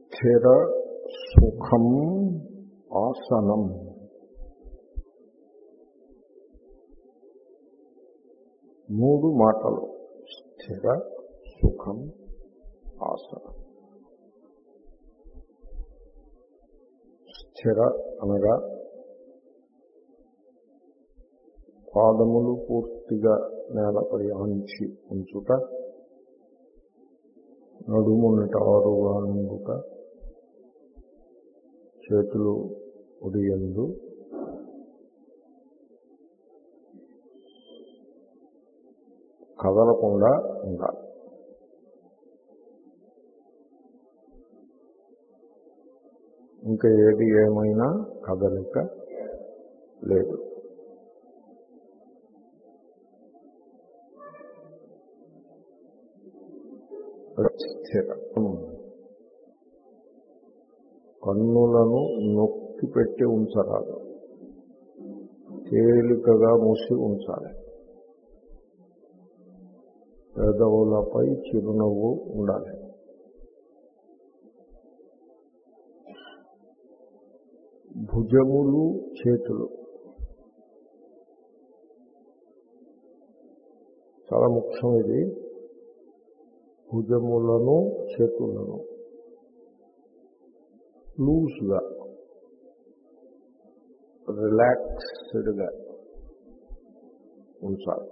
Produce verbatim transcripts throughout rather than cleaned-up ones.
స్థిర సుఖం ఆసనం. మూడు మాటలు. స్థిర సుఖం ఆసనం. స్థిర అనగా పాదములు పూర్తిగా నేలపై ఆంచి ఉంచుట, నడుము నిటారుగా నుండుట, చేతులు ఉడియందు కదలకుండా ఉండాలి. ఇంకా ఏది ఏమైనా కదలిక లేదు. స్థిరం. కన్నులను నొక్కి పెట్టి ఉంచరాదు, తేలికగా మూసి ఉంచాలి. పెదవులపై చిరునవ్వు ఉండాలి. భుజములు చేతులు చాలా ముఖ్యం. ఇది భుజములను చేతులను లూజ్గా, రిలాక్స్డ్గా ఉంచాలి.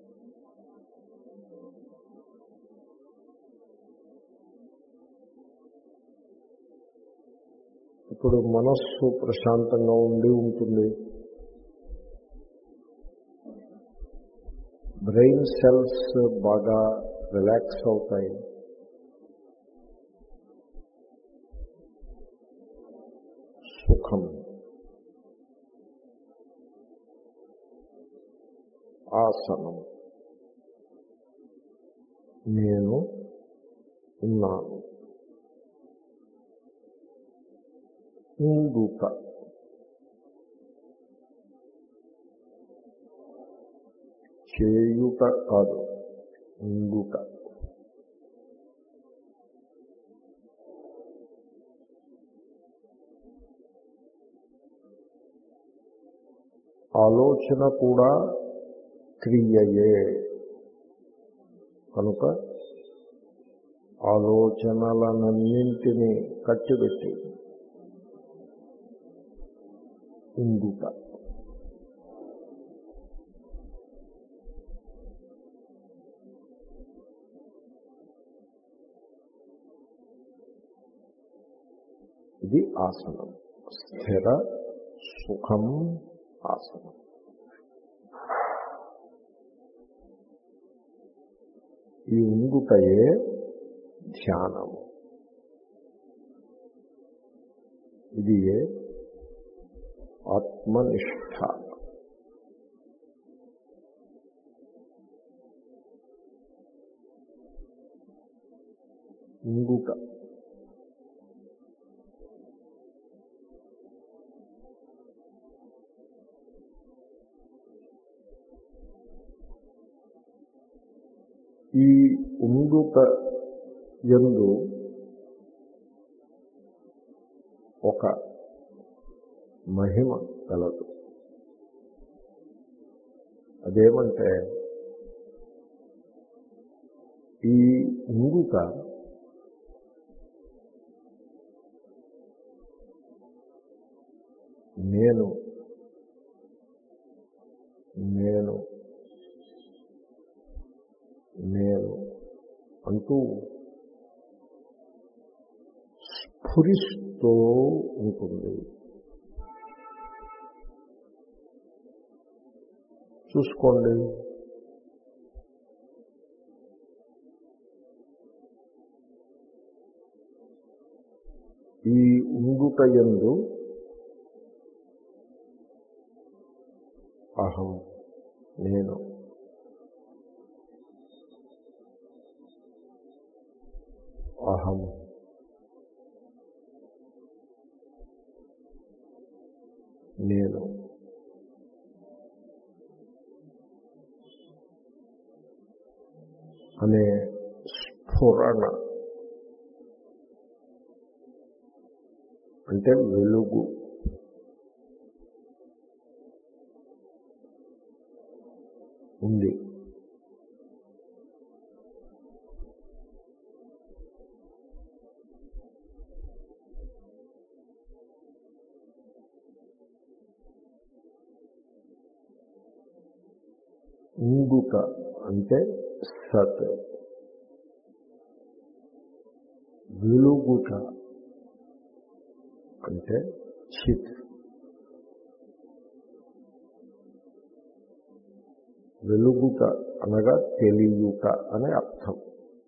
ఇప్పుడు మనస్సు ప్రశాంతంగా ఉండి ఉంటుంది. బ్రెయిన్ సెల్స్ బాగా రిలాక్స్ అవుతాయి. సుఖం, ఆసనం. నేను ఉన్నాను. ఉండుట, చేయుట కాదు, ఉండుట. ఆలోచన కూడా క్రియయే కనుక ఆలోచనలనన్నింటినీ కట్టిపెట్టి ఉండుట. ఇది ఆసనం. స్థిర సుఖం ఆసనం. ఈ ఉండుటయే ధ్యానము. ఇది ఏ ఆత్మనిష్ట. ఉండుట. ఈ ఉండుట యందు ఒక మహిమ కలదు. అదేమంటే ఈ ఉండుట నేను నేను నేను అంటూ స్ఫురిస్తూ ఉంటుంది. చూసుకోండి. ఈ ఉండుట యందు అహం, నేను, అహం, నేను అనే స్ఫురణ అంటే వెలుగు. ఉంది. ఉండుట అంటే సత్. వెలుగుట అంటే చిత్. వెలుగుట అనగా తెలియుట అనే అర్థం.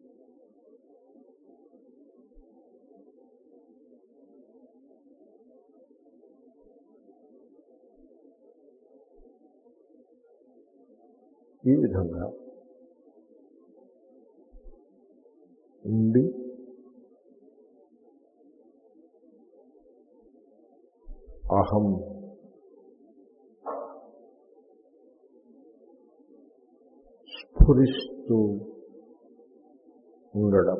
ఈ విధంగా ఉండి అహం స్ఫురిస్తూ ఉండడం.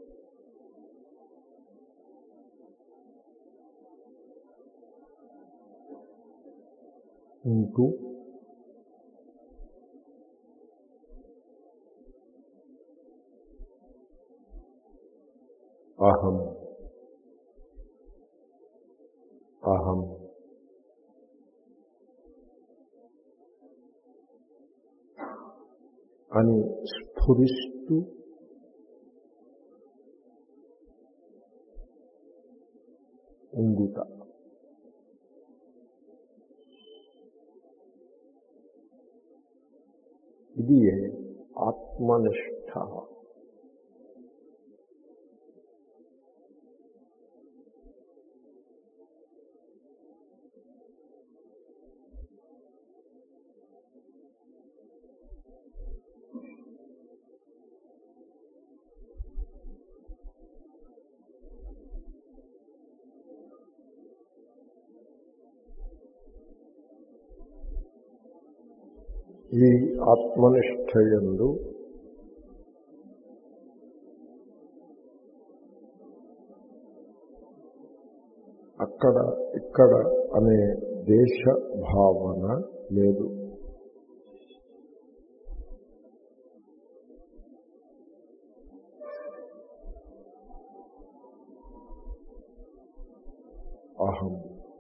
ఉంటూ అహం అహం అని స్ఫురిస్తూ ఉండుట. ఇది ఆత్మనిష్ట. ఈ ఆత్మనిష్ఠయందు అక్కడ ఇక్కడ అనే దేశ భావన లేదు. అహం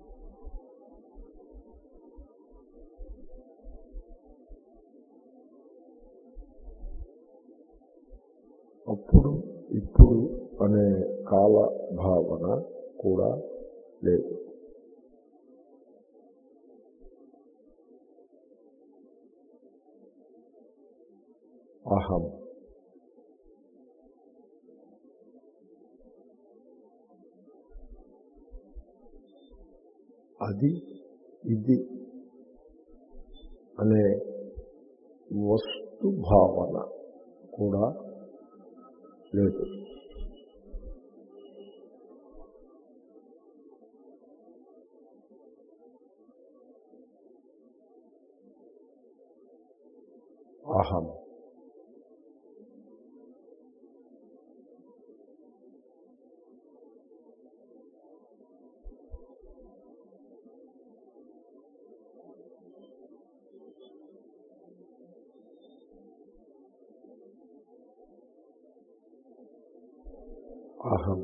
అప్పుడు ఇప్పుడు అనే కాల భావన కూడా లేదు. అహం అది ఇది అనే వస్తు భావన కూడా లేదు. అహం అహం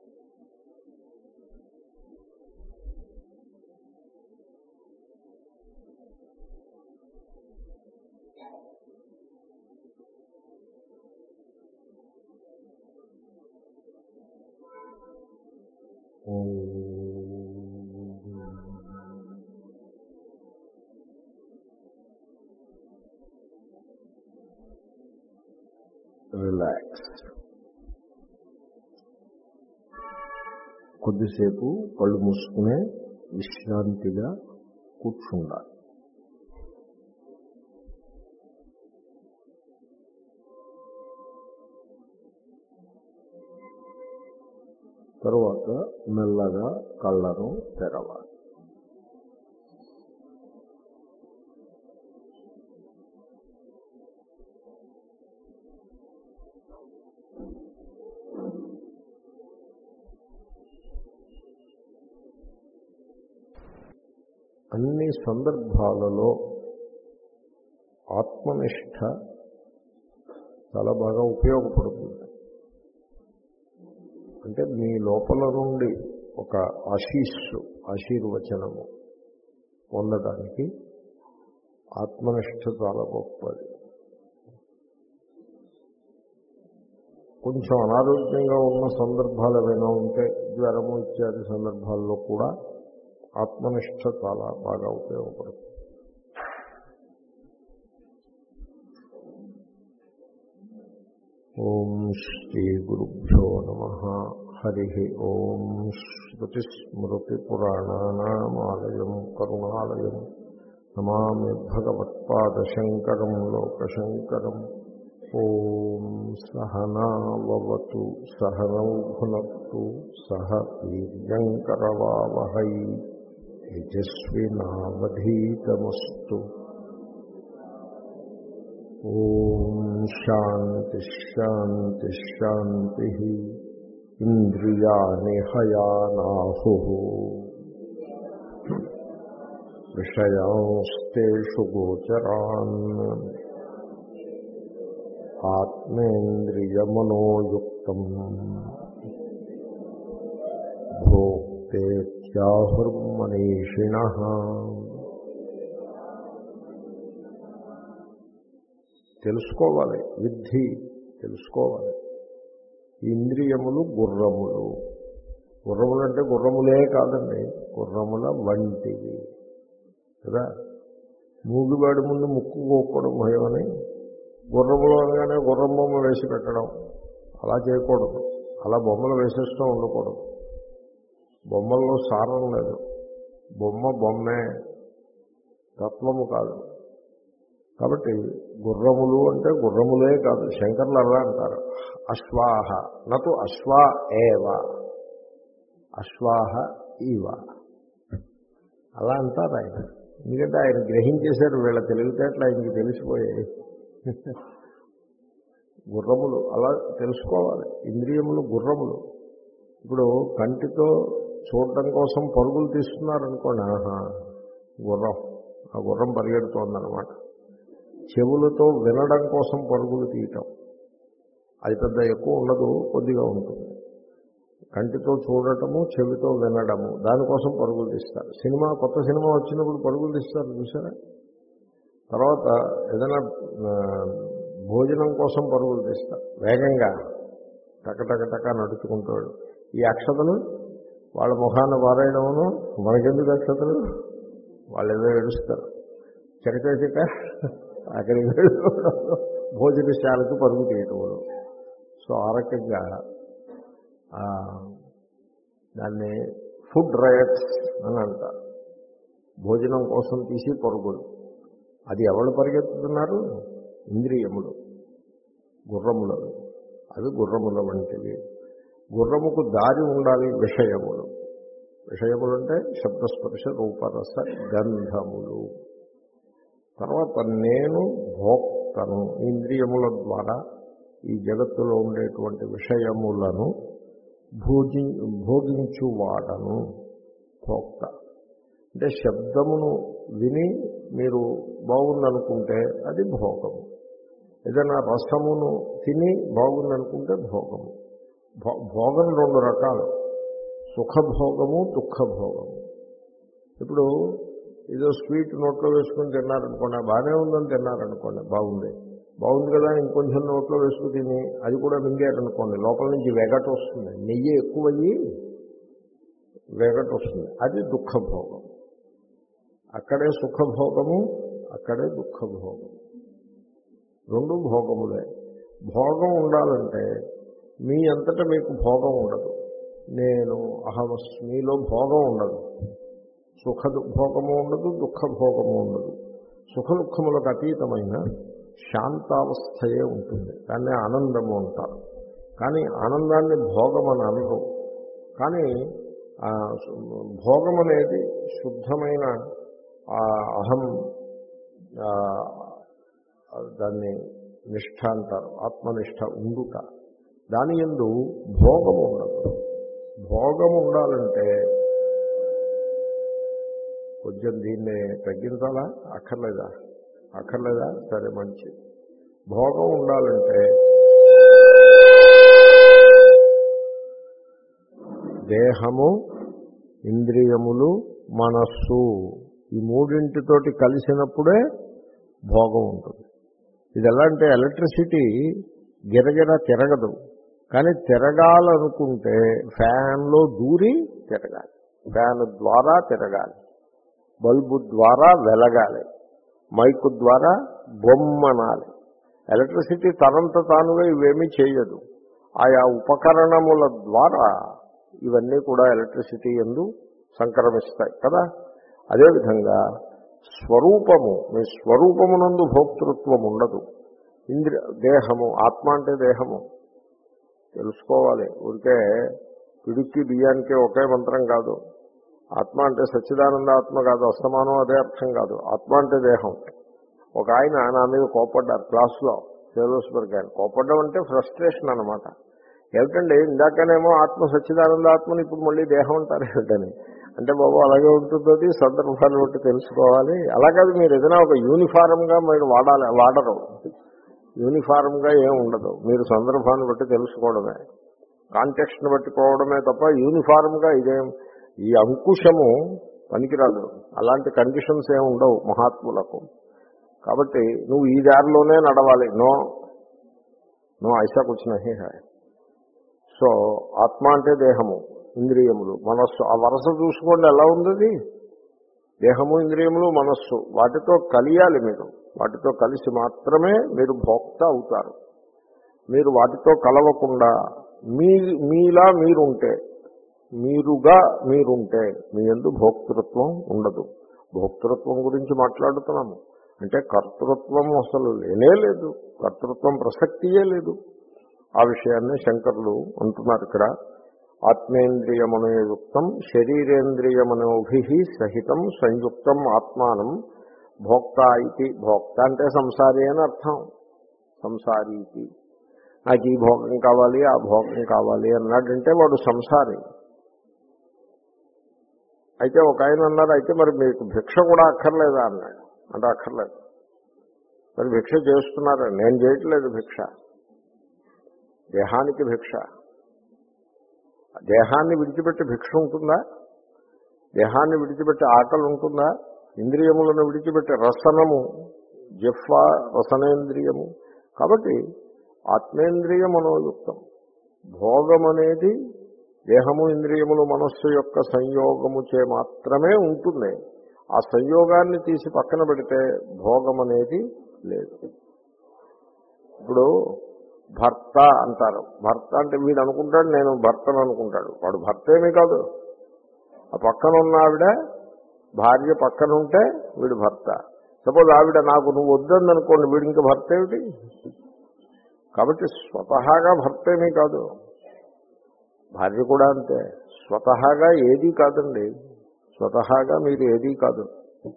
రిలాక్స్. కొద్దిసేపు కళ్ళు మూసుకునే విశ్రాంతిగా కూర్చుండాలి. తరువాత మెల్లగా కళ్ళను తెరవాలి. అన్ని సందర్భాలలో ఆత్మనిష్ట చాలా బాగా ఉపయోగపడుతుంది. అంటే మీ లోపల నుండి ఒక ఆశీస్సు ఆశీర్వచనము పొందడానికి ఆత్మనిష్ట చాలా గొప్పది. కొంచెం అనారోగ్యంగా ఉన్న సందర్భాలు ఏమైనా ఉంటే, జ్వరము ఇత్యాది సందర్భాల్లో కూడా ఆత్మనిష్ట చాలా బాగా ఉపయోగపడుతుంది. ఓం శ్రీ గురుభ్యో నమః. హరి ఓం. శ్రుతిస్మృతిపురాణానామాలయం కరుణాలయం నమామి భగవత్పాదశంకరం లోకశంకరం. ఓం సహనావతు సహనౌ భునక్తు సహ వీర్యంకరవావహై తేజస్వినావధీతమస్తు. ఓం శాంతి శాంతి శాంతి. ఇంద్రియాణి హయానాహుః విషయాంస్తేషు గోచరాన్ ఆత్మేంద్రియమనోయుక్తం భోక్తేత్యాహుర్మనీషిణః. తెలుసుకోవాలి, విద్ధి తెలుసుకోవాలి. ఇంద్రియములు గుర్రములు. గుర్రములు అంటే గుర్రములే కాదండి, గుర్రముల వంటివి కదా. మూగివాడి ముందు ముక్కు కోక్కడం భయమని గుర్రములు అనగానే గుర్రం బొమ్మ వేసి పెట్టడం అలా చేయకూడదు. అలా బొమ్మలు వేసేస్తూ ఉండకూడదు. బొమ్మల్లో సారం లేదు. బొమ్మ బొమ్మే, తత్వము కాదు. కాబట్టి గుర్రములు అంటే గుర్రములే కాదు. శంకర్లు అలా అంటారు, అశ్వాహ నతు అశ్వా ఏవ అశ్వాహ ఈవ అలా అంటారు ఆయన. ఎందుకంటే ఆయన గ్రహించేశారు, వీళ్ళ తెలివితేటలు ఆయనకి తెలిసిపోయాయి. గుర్రములు అలా తెలుసుకోవాలి. ఇంద్రియములు గుర్రములు. ఇప్పుడు కంటితో చూడటం కోసం పరుగులు తీస్తున్నారనుకోండి, ఆహా గుర్రం, ఆ గుర్రం పరిగెడుతోందనమాట. చెవులతో వినడం కోసం పరుగులు తీయటం, అది పెద్ద ఎక్కువ ఉండదు, కొద్దిగా ఉంటుంది. కంటితో చూడటము, చెవితో వినడము, దానికోసం పరుగులు తీస్తారు. సినిమా, కొత్త సినిమా వచ్చినప్పుడు పరుగులు తీస్తారు చూసారా. తర్వాత ఏదైనా భోజనం కోసం పరుగులు తీస్తారు, వేగంగా టకటకటక నడుచుకుంటాడు. ఈ అక్షతలు వాళ్ళ ముఖాన్ని పారేయడమును, మనకెందుకు అక్షతలు, వాళ్ళు ఏదో ఏడుస్తారు. చకచక అక్కడికి వెళ్ళడం, భోజనశాలకు పరుగు తీయటములు. సో ఆ రకంగా దాన్ని ఫుడ్ రయట్స్ అని అంటారు. భోజనం కోసం తీసి పరుగులు. అది ఎవరు పరిగెత్తుతున్నారు? ఇంద్రియములు, గుర్రములు. అవి గుర్రముల వంటివి. గుర్రముకు దారి ఉండాలి. విషయములు, విషయములు అంటే శబ్దస్పర్శ రూపరస గంధములు. తర్వాత నేను భోక్తను, ఇంద్రియముల ద్వారా ఈ జగత్తులో ఉండేటువంటి విషయములను భోజి భోగించువాడను. భోక్త అంటే శబ్దమును విని మీరు బాగుందనుకుంటే అది భోగము. ఏదైనా రసమును తిని బాగుందనుకుంటే భోగము. భోగం రెండు రకాలు, సుఖభోగము, దుఃఖభోగము. ఇప్పుడు ఏదో స్వీట్ నోట్లో వేసుకుని తిన్నారనుకోండి, బాగానే ఉందని తిన్నారనుకోండి, బాగుంది బాగుంది కదా ఇంకొంచెం నోట్లో వేసుకుని తిని అది కూడా మింగారనుకోండి, లోపల నుంచి వెగట వస్తుంది. నెయ్యి ఎక్కువయ్యి వెగట వస్తుంది. అది దుఃఖభోగం. అక్కడే సుఖభోగము, అక్కడే దుఃఖభోగము. రెండు భోగములే. భోగం ఉండాలంటే మీ అంతటా మీకు భోగం ఉండదు. నేను అహమస్మిలో భోగం ఉండదు. సుఖ భోగము ఉండదు, దుఃఖ భోగము ఉండదు. సుఖ దుఃఖములకు అతీతమైన శాంతావస్థయే ఉంటుంది. దాన్ని ఆనందము అంటారు. కానీ ఆనందాన్ని భోగం అని అనరు. కానీ భోగం అనేది శుద్ధమైన అహం, దాన్ని నిష్ఠ అంటారు, ఆత్మనిష్ట ఉండుట. దాని యందు భోగము ఉండదు. భోగము ఉండాలంటే కొంచెం దీన్ని తగ్గించాలా అక్కర్లేదా అక్కర్లేదా సరే మంచిది. భోగం ఉండాలంటే దేహము, ఇంద్రియములు, మనస్సు ఈ మూడింటితోటి కలిసినప్పుడే భోగం ఉంటుంది. ఇది ఎలా అంటే ఎలక్ట్రిసిటీ గిరగిర తిరగదు, కానీ తిరగాలనుకుంటే ఫ్యాన్లో దూరి తిరగాలి, ఫ్యాన్ ద్వారా తిరగాలి, బల్బు ద్వారా వెలగాలి, మైకు ద్వారా బొమ్మనాలి. ఎలక్ట్రిసిటీ తనంత తానుగా ఇవేమీ చేయదు. ఆయా ఉపకరణముల ద్వారా ఇవన్నీ కూడా ఎలక్ట్రిసిటీ యందు సంక్రమిస్తాయి కదా. అదేవిధంగా స్వరూపము, మీ స్వరూపమునందు భోక్తృత్వం ఉండదు. ఇంద్రియ దేహము, ఆత్మ అంటే దేహము తెలుసుకోవాలి. ఊరికే పిడికి బియ్యానికి ఒకే మంత్రం కాదు. ఆత్మ అంటే సచ్చిదానంద ఆత్మ కాదు, అస్తమానం అదే అర్థం కాదు. ఆత్మ అంటే దేహం. ఒక ఆయన నా మీద కోపడ్డారు క్లాసులో, సేలోస్బర్గ్ ఆయన. కోపడ్డం అంటే ఫ్రస్ట్రేషన్ అనమాట. ఏమిటండి ఇందాకనేమో ఆత్మ సచ్చిదానంద ఆత్మని ఇప్పుడు మళ్ళీ దేహం అంటారు ఏమిటని. అంటే బాబు అలాగే ఉంటుందో సందర్భాన్ని బట్టి తెలుసుకోవాలి. అలాగే మీరు ఏదైనా ఒక యూనిఫారంగా మీరు వాడాలి, వాడరు. యూనిఫారంగా ఏం ఉండదు, మీరు సందర్భాన్ని బట్టి తెలుసుకోవడమే, కాంటెక్స్ట్ని బట్టి పోవడమే తప్ప యూనిఫారంగా ఇదేం ఈ అంకుశము పనికిరాదు. అలాంటి కండిషన్స్ ఏమి ఉండవు మహాత్ములకు. కాబట్టి నువ్వు ఈ దారిలోనే నడవాలి. నో నో ఐసా కుచ్ నహీ హై. సో ఆత్మ అంటే దేహము, ఇంద్రియములు, మనస్సు. ఆ వరస చూసుకోండి ఎలా ఉంది. దేహము, ఇంద్రియములు, మనస్సు వాటితో కలియాలి. మీరు వాటితో కలిసి మాత్రమే మీరు భోక్త అవుతారు. మీరు వాటితో కలవకుండా మీ మీలా మీరుంటే, మీరుగా మీరుంటే మీ యందు భోక్తృత్వం ఉండదు. భోక్తృత్వం గురించి మాట్లాడుతున్నాము అంటే కర్తృత్వం అసలు లేనే లేదు, కర్తృత్వం ప్రసక్తియే లేదు. ఆ విషయాన్ని శంకరులు అంటున్నారు ఇక్కడ. ఆత్మేంద్రియమనోయుక్తం శరీరేంద్రియమనోభి సహితం సంయుక్తం ఆత్మానం భోక్త ఇది. భోక్త అంటే సంసారి అని అర్థం. సంసారి ఇది. నాకు ఈ భోగం కావాలి, ఆ భోగం కావాలి అన్నాడంటే వాడు సంసారి. అయితే ఒక ఆయన అన్నారు, అయితే మరి మీకు భిక్ష కూడా అక్కర్లేదా అన్నాడు. అంటే అక్కర్లేదు. మరి భిక్ష చేస్తున్నారా? నేను చేయట్లేదు భిక్ష. దేహానికి భిక్ష. దేహాన్ని విడిచిపెట్టి భిక్ష ఉంటుందా? దేహాన్ని విడిచిపెట్టి ఆకలి ఉంటుందా? ఇంద్రియములను విడిచిపెట్టి రసనము, జిహ్వ రసనేంద్రియము. కాబట్టి ఆత్మేంద్రియ మనోయుక్తం. భోగం అనేది దేహము, ఇంద్రియములు, మనస్సు యొక్క సంయోగము చే మాత్రమే ఉంటుంది. ఆ సంయోగాన్ని తీసి పక్కన పెడితే భోగం అనేది లేదు. ఇప్పుడు భర్త అంటారు. భర్త అంటే వీడు అనుకుంటాడు నేను భర్తను అనుకుంటాడు. వాడు భర్త ఏమీ కాదు. ఆ పక్కన ఉన్న ఆవిడ భార్య పక్కన ఉంటే వీడు భర్త. సపోజ్ ఆవిడ నాకు నువ్వు వద్దని అనుకోండి, వీడు ఇంకా భర్త ఏమిటి? కాబట్టి స్వతహాగా భర్త ఏమీ కాదు. భార్య కూడా అంతే. స్వతహాగా ఏదీ కాదండి. స్వతహాగా మీరు ఏదీ కాదు.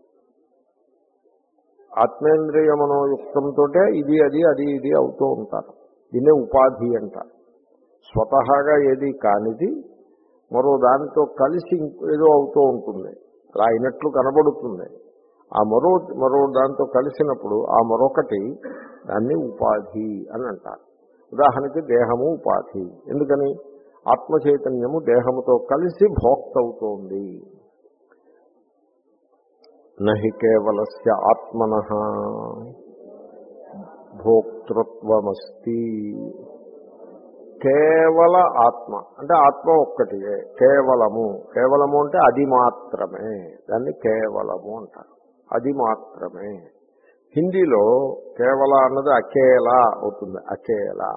ఆత్మేంద్రియ మనోయుక్తంతో ఇది అది అది ఇది అవుతూ ఉంటారు. దీన్నే ఉపాధి అంటారు. స్వతహాగా ఏది కానిది మరో దానితో కలిసి ఏదో అవుతూ ఉంటుంది. అలా అయినట్లు కనబడుతుంది. ఆ మరో మరో దాంతో కలిసినప్పుడు ఆ మరొకటి దాన్ని ఉపాధి అని అంటారు. ఉదాహరణకి దేహము ఉపాధి. ఎందుకని? ఆత్మ చైతన్యము దేహముతో కలిసి భోక్త అవుతోంది. నహి కేవలస్య ఆత్మనః భోక్తృత్వమస్తి. కేవల ఆత్మ అంటే ఆత్మ ఒక్కటియే, కేవలము. కేవలము అంటే అది మాత్రమే. దాన్ని కేవలము అంటారు. అది మాత్రమే. హిందీలో కేవల అన్నది అకేలా అవుతుంది. అకేలా.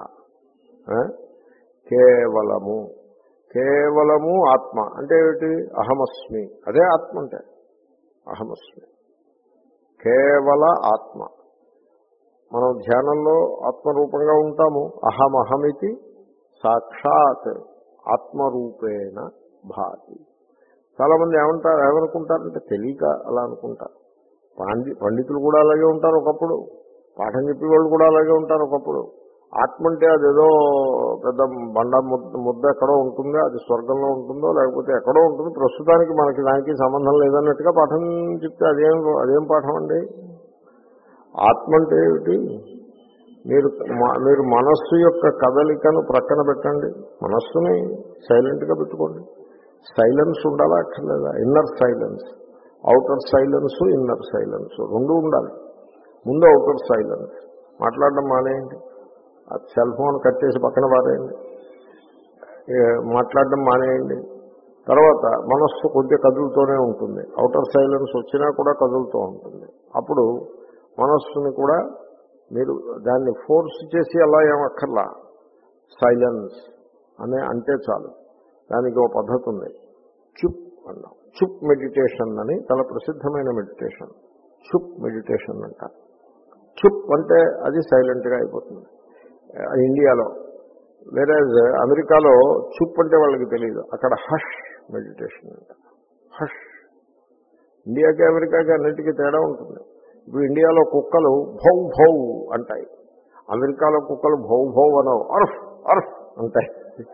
కేవలము. కేవలము ఆత్మ అంటే ఏమిటి? అహమస్మి. అదే ఆత్మ అంటే అహమస్మి. కేవల ఆత్మ. మనం ధ్యానంలో ఆత్మరూపంగా ఉంటాము. అహమహమితి సాక్షాత్ ఆత్మరూపేణ భాతి. చాలామంది ఏమంటారు, ఏమనుకుంటారంటే తెలియక అలా అనుకుంటారు. పండి పండితులు కూడా అలాగే ఉంటారు ఒకప్పుడు. పాఠం చెప్పే వాళ్ళు కూడా అలాగే ఉంటారు ఒకప్పుడు. ఆత్మ అంటే అదేదో పెద్ద బండ ముద్ద ముద్ద ఎక్కడో ఉంటుందో, అది స్వర్గంలో ఉంటుందో లేకపోతే ఎక్కడో ఉంటుంది, ప్రస్తుతానికి మనకి దానికి సంబంధం లేదన్నట్టుగా పాఠం చెప్తే అదేం అదేం పాఠం అండి? ఆత్మ అంటే ఏమిటి? మీరు మీరు మనస్సు యొక్క కదలికను ప్రక్కన పెట్టండి, మనస్సుని సైలెంట్గా పెట్టుకోండి. సైలెన్స్ ఉండాలా అక్కర్లేదా? Inner silence, outer silence, inner silence రెండు ఉండాలి. ముందు అవుటర్ సైలెన్స్, మాట్లాడడం మానేయండి, ఆ సెల్ ఫోన్ కట్టేసి పక్కన పారేయండి, మాట్లాడడం మానేయండి. తర్వాత మనస్సు కొద్దిగా కదులుతూనే ఉంటుంది, అవుటర్ సైలెన్స్ వచ్చినా కూడా కదులుతూ ఉంటుంది. అప్పుడు మనస్సుని కూడా మీరు దాన్ని ఫోర్స్ చేసి అలా ఏమక్కర్లా, సైలెన్స్ అనే అంటే చాలు. దానికి ఒక పద్ధతి ఉంది, చుప్ అన్నాం. చుప్ మెడిటేషన్ అని చాలా ప్రసిద్ధమైన మెడిటేషన్, చుప్ మెడిటేషన్ అంట. చుప్ అంటే అది సైలెంట్గా అయిపోతుంది ఇండియాలో. వేరే అమెరికాలో చుప్ అంటే వాళ్ళకి తెలియదు, అక్కడ హష్ మెడిటేషన్ అంట. హష్. ఇండియాకి అమెరికాకి అన్నిటికీ తేడా ఉంటుంది. ఇప్పుడు ఇండియాలో కుక్కలు భౌ భౌ అంటాయి, అమెరికాలో కుక్కలు భౌ భౌ అనవు, అర్ఫ్ అర్ఫ్ అంటాయి.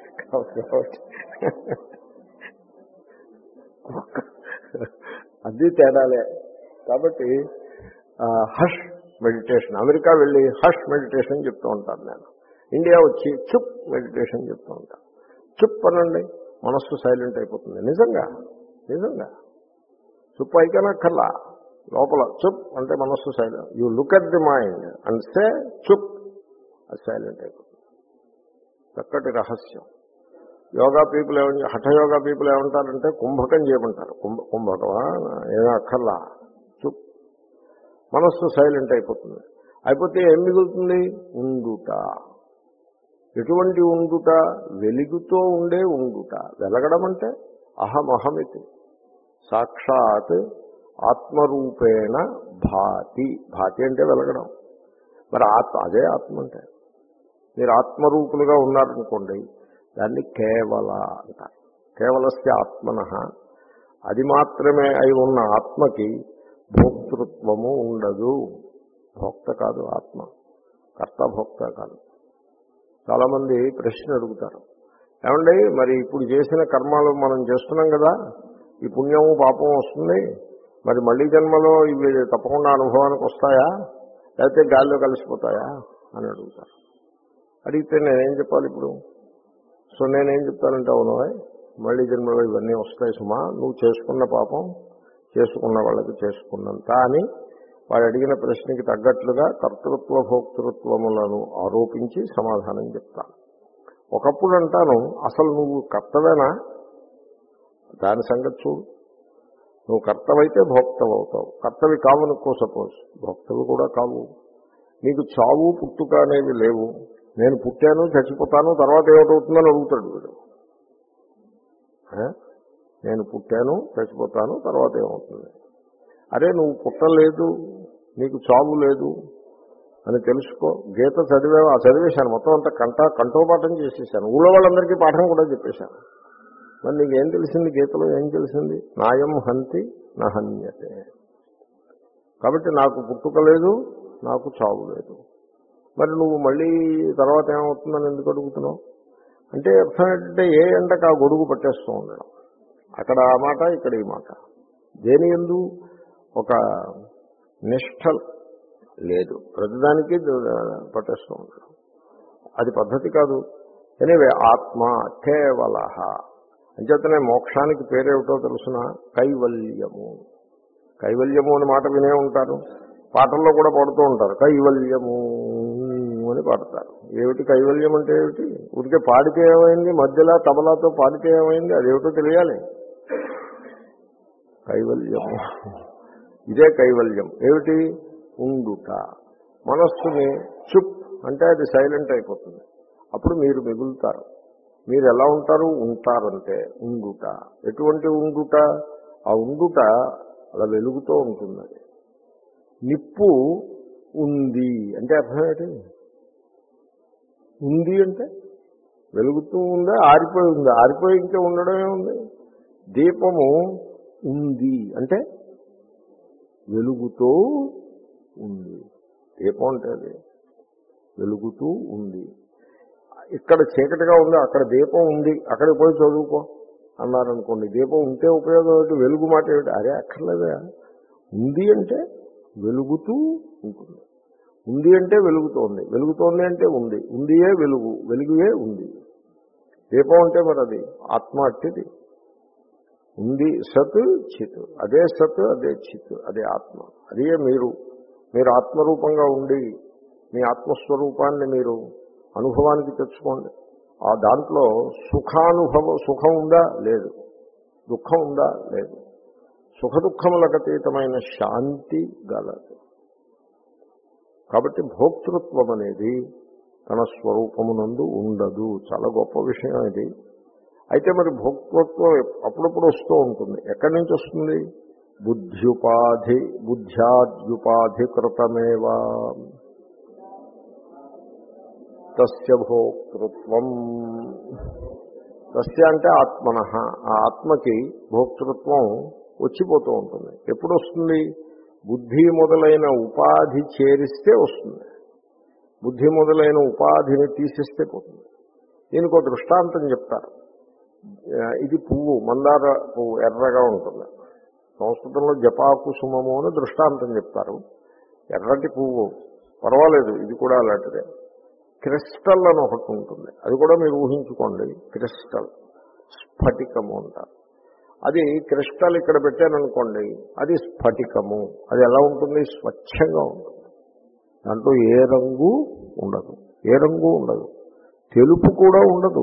అది తేడాలే. కాబట్టి హష్ మెడిటేషన్, అమెరికా వెళ్ళి హష్ మెడిటేషన్ చెప్తూ ఉంటాను నేను, ఇండియా వచ్చి చుప్ మెడిటేషన్ చెప్తూ ఉంటాను. చుప్ అనండి, మనస్సు సైలెంట్ అయిపోతుంది. నిజంగా నిజంగా చుప్ అయిపోయినక్కర్లా, లోపల చుప్ అంటే మనస్సు silent. You look at the mind and say చుప్, అది సైలెంట్ అయిపోతుంది. చక్కటి రహస్యం. యోగా పీపుల్ ఏమని, హఠయోగా పీపుల్ ఏమంటారంటే కుంభకం చేయమంటారు. కుంభ కుంభకమా ఏమీ అక్కర్లా, చుప్, మనస్సు సైలెంట్ అయిపోతుంది. అయిపోతే ఏం మిగులుతుంది? ఉండుట. ఎటువంటి ఉండుట? వెలుగుతో ఉండే ఉండుట. వెలగడం అంటే అహమహమితి, సాక్షాత్ ఆత్మరూపేణ భాతి. భాతి అంటే వెలగడం. మరి ఆత్మ, అదే ఆత్మ అంటే. మీరు ఆత్మరూపులుగా ఉన్నారనుకోండి, దాన్ని కేవల అంటారు. కేవలస్య ఆత్మనః, అది మాత్రమే అయి ఉన్న ఆత్మకి భోక్తృత్వము ఉండదు. భోక్త కాదు ఆత్మ, కర్త భోక్త కాదు. చాలామంది ప్రశ్న అడుగుతారు, ఏమండి మరి ఇప్పుడు చేసిన కర్మలు మనం చేస్తున్నాం కదా, ఈ పుణ్యము పాపం వస్తుంది, మరి మళ్ళీ జన్మలో ఇవి తప్పకుండా అనుభవానికి వస్తాయా లేకపోతే గాల్లో కలిసిపోతాయా అని అడుగుతారు. అడిగితే నేనేం చెప్పాలి ఇప్పుడు? సో నేనేం చెప్తానంటే, అవును మళ్ళీ జన్మలో ఇవన్నీ వస్తాయి సుమా, నువ్వు చేసుకున్న పాపం చేసుకున్న వాళ్ళకి చేసుకున్నంత అని వాడు అడిగిన ప్రశ్నకి తగ్గట్లుగా కర్తృత్వ భోక్తృత్వములను ఆరోపించి సమాధానం చెప్తాను. ఒకప్పుడు అంటాను, అసలు నువ్వు కర్తవేనా? దాని సంగతి చూడు. నువ్వు కర్తవైతే భోక్తవవుతావు, కర్తవి కావనుకో, సపోజ్ భోక్తవి కూడా కావు. నీకు చావు పుట్టుక అనేవి లేవు. నేను పుట్టాను చచ్చిపోతాను తర్వాత ఏమిటవుతుందని అడుగుతాడు వీడు. నేను పుట్టాను చచ్చిపోతాను తర్వాత ఏమవుతుంది? అరే నువ్వు పుట్టలేదు, నీకు చావు లేదు అని తెలుసుకో. గీత చదివా, చదివేశాను మొత్తం అంతా కంట కంఠోపాఠం చేసేసాను, ఊళ్ళో వాళ్ళందరికీ పాఠం కూడా చెప్పేశాను. మరి నీకేం తెలిసింది? గీతలో ఏం తెలిసింది? నాయం హంతి నహన్యతే. కాబట్టి నాకు పుట్టుక లేదు, నాకు చావు లేదు. మరి నువ్వు మళ్ళీ తర్వాత ఏమవుతుందని ఎందుకు అడుగుతున్నావు అంటే అర్థం ఏంటంటే, ఏ ఎండకు ఆ గొడుగు పట్టేస్తూ ఉండడం. అక్కడ ఆ మాట, ఇక్కడ ఈ మాట. దేని యందు ఒక నిష్ఠ లేదు, ప్రతిదానికి పట్టేస్తూ ఉండడం. అది పద్ధతి కాదు. ఎనీవే, ఆత్మ కేవల. అంచేతనే మోక్షానికి పేరేమిటో తెలుసిన? కైవల్యము. కైవల్యము అనే మాట వినే ఉంటారు, పాటల్లో కూడా పాడుతూ ఉంటారు, కైవల్యము అని పాడతారు. ఏమిటి కైవల్యం అంటే ఏమిటి? ఊరికే పాడితే ఏమైంది? మధ్యలో తబలాతో పాడితే ఏమైంది? అదేమిటో తెలియాలి. కైవల్యము, ఇదే కైవల్యం. ఏమిటి? ఉండుట. మనస్సుని చుప్ అంటే అది సైలెంట్ అయిపోతుంది. అప్పుడు మీరు మిగులుతారు. మీరు ఎలా ఉంటారు? ఉంటారంటే ఉండుట. ఎటువంటి ఉండుట? ఆ ఉండుట అలా వెలుగుతూ ఉంటుంది. అది నిప్పు ఉంది అంటే అర్థం ఏంటి? ఉంది అంటే వెలుగుతూ ఉందా, ఆరిపోయి ఉందా? ఆరిపోయి ఇంకా ఉండడమే ఉంది. దీపము ఉంది అంటే వెలుగుతూ ఉంది. దీపం అంటే అది వెలుగుతూ ఉంది. ఇక్కడ చీకటిగా ఉంది, అక్కడ దీపం ఉంది, అక్కడికి పోయి చదువుకో అన్నారనుకోండి, దీపం ఉంటే ఉపయోగం ఏమిటి, వెలుగు మాట ఏమిటి? అదే అక్కర్లేదా? ఉంది అంటే వెలుగుతూ ఉంటుంది, ఉంది అంటే వెలుగుతోంది, వెలుగుతోంది అంటే ఉంది, ఉందియే వెలుగు, వెలుగుయే ఉంది. దీపం అంటే మరి అది ఆత్మ అట్టిది. ఉంది సత్ చిత్, అదే సత్ అదే చిత్, అదే ఆత్మ, అదే మీరు. మీరు ఆత్మరూపంగా ఉండి మీ ఆత్మస్వరూపాన్ని మీరు అనుభవానికి తెచ్చుకోండి. ఆ దాంట్లో సుఖానుభవం, సుఖం ఉందా? లేదు. దుఃఖం ఉందా? లేదు. సుఖ దుఃఖములకు అతీతమైన శాంతి గలదు. కాబట్టి భోక్తృత్వం అనేది తన స్వరూపమునందు ఉండదు. చాలా గొప్ప విషయం ఇది. అయితే మరి భోక్తృత్వం అప్పుడప్పుడు వస్తూ ఉంటుంది. ఎక్కడి నుంచి వస్తుంది? బుద్ధ్యుపాధి బుద్ధ్యాద్యుపాధికృతమేవా తస్య భోక్తృత్వం. తస్య అంటే ఆత్మనః, ఆ ఆత్మకి భోక్తృత్వం వచ్చిపోతూ ఉంటుంది. ఎప్పుడు వస్తుంది? బుద్ధి మొదలైన ఉపాధి చేరిస్తే వస్తుంది. బుద్ధి మొదలైన ఉపాధిని తీసిస్తే పోతుంది. దీనికి ఒక దృష్టాంతం చెప్తారు. ఇది పువ్వు, మందార పువ్వు ఎర్రగా ఉంటుంది. సంస్కృతంలో జపాకుసుమము అని దృష్టాంతం చెప్తారు. ఎర్రటి పువ్వు పర్వాలేదు, ఇది కూడా అలాంటిదే. క్రిస్టల్ అని ఒకటి ఉంటుంది, అది కూడా మీరు ఊహించుకోండి. క్రిస్టల్, స్ఫటికము అంటారు. అది క్రిస్టల్ ఇక్కడ పెట్టాననుకోండి, అది స్ఫటికము. అది ఎలా ఉంటుంది? స్వచ్ఛంగా ఉంటుంది. దాంట్లో ఏ రంగు ఉండదు, ఏ రంగు ఉండదు, తెలుపు కూడా ఉండదు.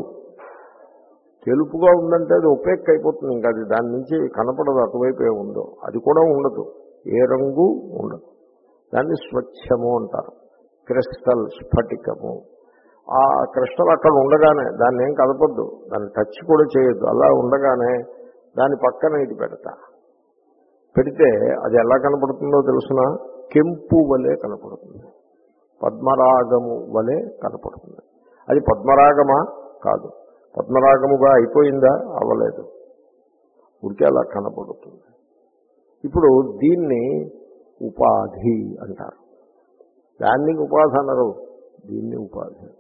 తెలుపుగా ఉందంటే అది ఒపేక్ అయిపోతుంది, ఇంకా అది దాని నుంచి కనపడదు, అటువైపు ఉందో అది కూడా ఉండదు, ఏ రంగు ఉండదు. దాన్ని స్వచ్ఛము అంటారు. క్రిస్టల్, స్ఫటికము. ఆ క్రిస్టల్ అక్కడ ఉండగానే దాన్ని ఏం కదపద్దు, దాన్ని టచ్ కూడా చేయొద్దు. అలా ఉండగానే దాని పక్కన ఇది పెడతా, పెడితే అది ఎలా కనపడుతుందో తెలుసిన? కెంపు వలె కనపడుతుంది, పద్మరాగము వలె కనపడుతుంది. అది పద్మరాగమా? కాదు. పద్మరాగముగా అయిపోయిందా? అవ్వలేదు, ఉడికే అలా కనపడుతుంది. ఇప్పుడు దీన్ని ఉపాధి అంటారు. దాన్ని ఉపాధి అనరు, దీన్ని ఉపాధి అంటారు.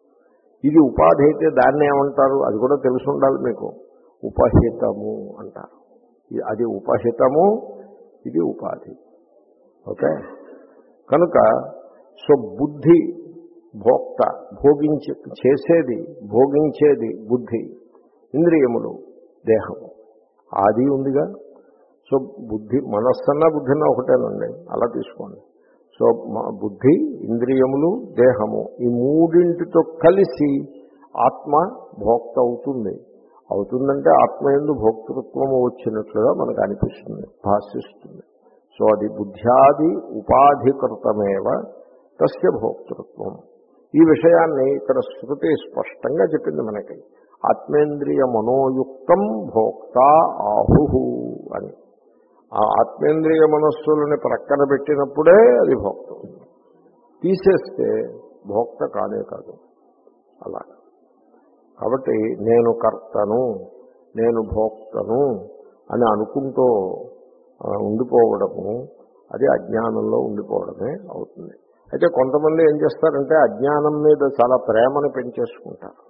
ఇది ఉపాధి అయితే దాన్ని ఏమంటారు? అది కూడా తెలిసి ఉండాలి మీకు. ఉపహితము అంటారు. అది ఉపహితము, ఇది ఉపాధి. ఓకే. కనుక సో బుద్ధి భోక్త, భోగించే చేసేది, భోగించేది బుద్ధి. ఇంద్రియములు దేహము, ఆది ఉందిగా. సో బుద్ధి, మనస్సన్నా బుద్ధిన్నా ఒకటేనండి, అలా తీసుకోండి. సో బుద్ధి, ఇంద్రియములు, దేహము, ఈ మూడింటితో కలిసి ఆత్మ భోక్త అవుతుంది. అవుతుందంటే ఆత్మ యందు భోక్తృత్వము వచ్చినట్లుగా మనకు అనిపిస్తుంది, భాషిస్తుంది. సో అది బుద్ధ్యాది ఉపాధికృతమేవ తస్య భోక్తృత్వం. ఈ విషయాన్ని ఇక్కడ శృతి స్పష్టంగా చెప్పింది మనకి. ఆత్మేంద్రియ మనోయుక్తం భోక్త ఆహు అని. ఆ ఆత్మేంద్రియ మనస్సులని ప్రక్కన పెట్టినప్పుడే అది భోక్త, తీసేస్తే భోక్త కానే కాదు. అలా కాబట్టి నేను కర్తను, నేను భోక్తను అని అనుకుంటూ ఉండిపోవడము, అది అజ్ఞానంలో ఉండిపోవడమే అవుతుంది. అయితే కొంతమంది ఏం చేస్తారంటే అజ్ఞానం మీద చాలా ప్రేమను పెంచేసుకుంటారు.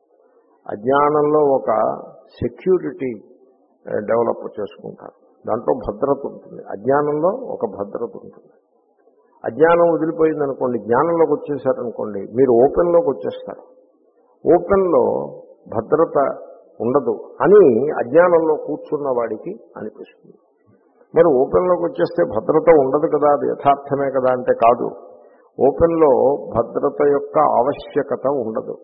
అజ్ఞానంలో ఒక సెక్యూరిటీ డెవలప్ చేసుకుంటారు, దాంట్లో భద్రత ఉంటుంది. అజ్ఞానంలో ఒక భద్రత ఉంటుంది. అజ్ఞానం వదిలిపోయిందనుకోండి, జ్ఞానంలోకి వచ్చేసారనుకోండి, మీరు ఓపెన్లోకి వచ్చేస్తారు. ఓపెన్లో భద్రత ఉండదు అని అజ్ఞానంలో కూర్చున్న వాడికి అనిపిస్తుంది. మరి ఓపెన్లోకి వచ్చేస్తే భద్రత ఉండదు కదా, అది యథార్థమే కదా అంటే కాదు. ఓపెన్లో భద్రత యొక్క ఆవశ్యకత ఉండదు,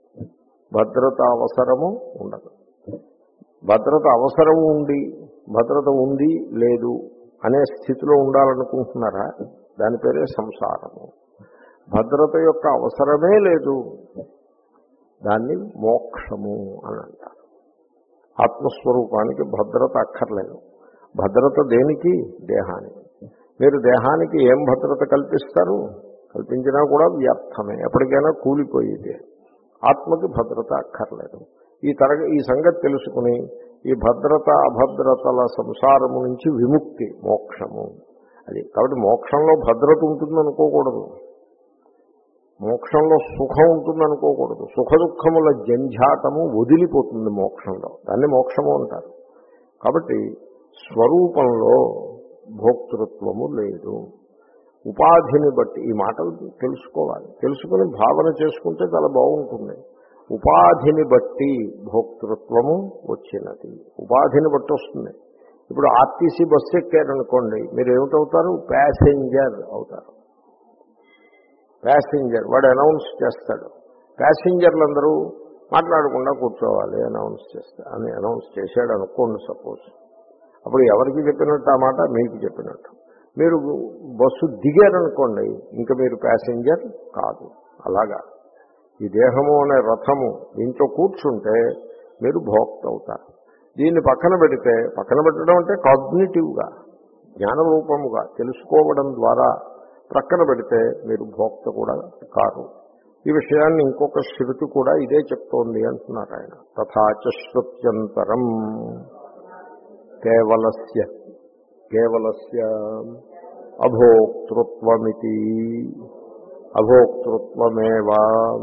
భద్రత అవసరము ఉండదు. భద్రత అవసరం ఉండి భద్రత ఉంది లేదు అనే స్థితిలో ఉండాలనుకుంటున్నారా? దాని పేరే సంసారము. భద్రత యొక్క అవసరమే లేదు, దాన్ని మోక్షము అని అంటారు. ఆత్మస్వరూపానికి భద్రత అక్కర్లేదు. భద్రత దేనికి? దేహానికి. మీరు దేహానికి ఏం భద్రత కల్పిస్తారు? కల్పించినా కూడా వ్యర్థమే, ఎప్పటికైనా కూలిపోయేది. ఆత్మకి భద్రత అక్కర్లేదు. ఈ తరగ ఈ సంగతి తెలుసుకుని ఈ భద్రత అభద్రతల సంసారము నుంచి విముక్తి మోక్షము. అది కాబట్టి మోక్షంలో భద్రత ఉంటుంది అనుకోకూడదు. మోక్షంలో సుఖం ఉంటుందనుకోకూడదు. సుఖ దుఃఖముల జంఝాటము వదిలిపోతుంది మోక్షంలో. దాన్ని మోక్షము అంటారు. కాబట్టి స్వరూపంలో భోక్తృత్వము లేదు. ఉపాధిని బట్టి ఈ మాటలు తెలుసుకోవాలి. తెలుసుకుని భావన చేసుకుంటే చాలా బాగుంటుంది. ఉపాధిని బట్టి భోక్తృత్వము వచ్చినది. ఉపాధిని బట్టి వస్తుంది. ఇప్పుడు ఆర్టీసీ బస్సు ఎక్కారనుకోండి, మీరు ఏమిటవుతారు? ప్యాసింజర్ అవుతారు. ప్యాసింజర్ వాడు అనౌన్స్ చేస్తాడు. ప్యాసింజర్లందరూ మాట్లాడకుండా కూర్చోవాలి అనౌన్స్ చేస్తా అని అనౌన్స్ చేశాడు అనుకోండి సపోజ్. అప్పుడు ఎవరికి చెప్పినట్టు ఆ మాట? మీకు చెప్పినట్టు. మీరు బస్సు దిగారనుకోండి, ఇంకా మీరు ప్యాసింజర్ కాదు. అలాగా ఈ దేహము అనే రథము దీంట్లో కూర్చుంటే మీరు భోక్త అవుతారు. దీన్ని పక్కన పెడితే, పక్కన పెట్టడం అంటే కాగ్నిటివ్గా జ్ఞానరూపముగా తెలుసుకోవడం ద్వారా ప్రక్కన పెడితే మీరు భోక్త కూడా కారు. ఈ విషయాన్ని ఇంకొక శృతి కూడా ఇదే చెప్తోంది అంటున్నారు ఆయన. తథాచ శ్రుత్యంతరం కేవలస్య కేవలస్య అభోక్తృత్వమితి అభోక్తృత్వమేవా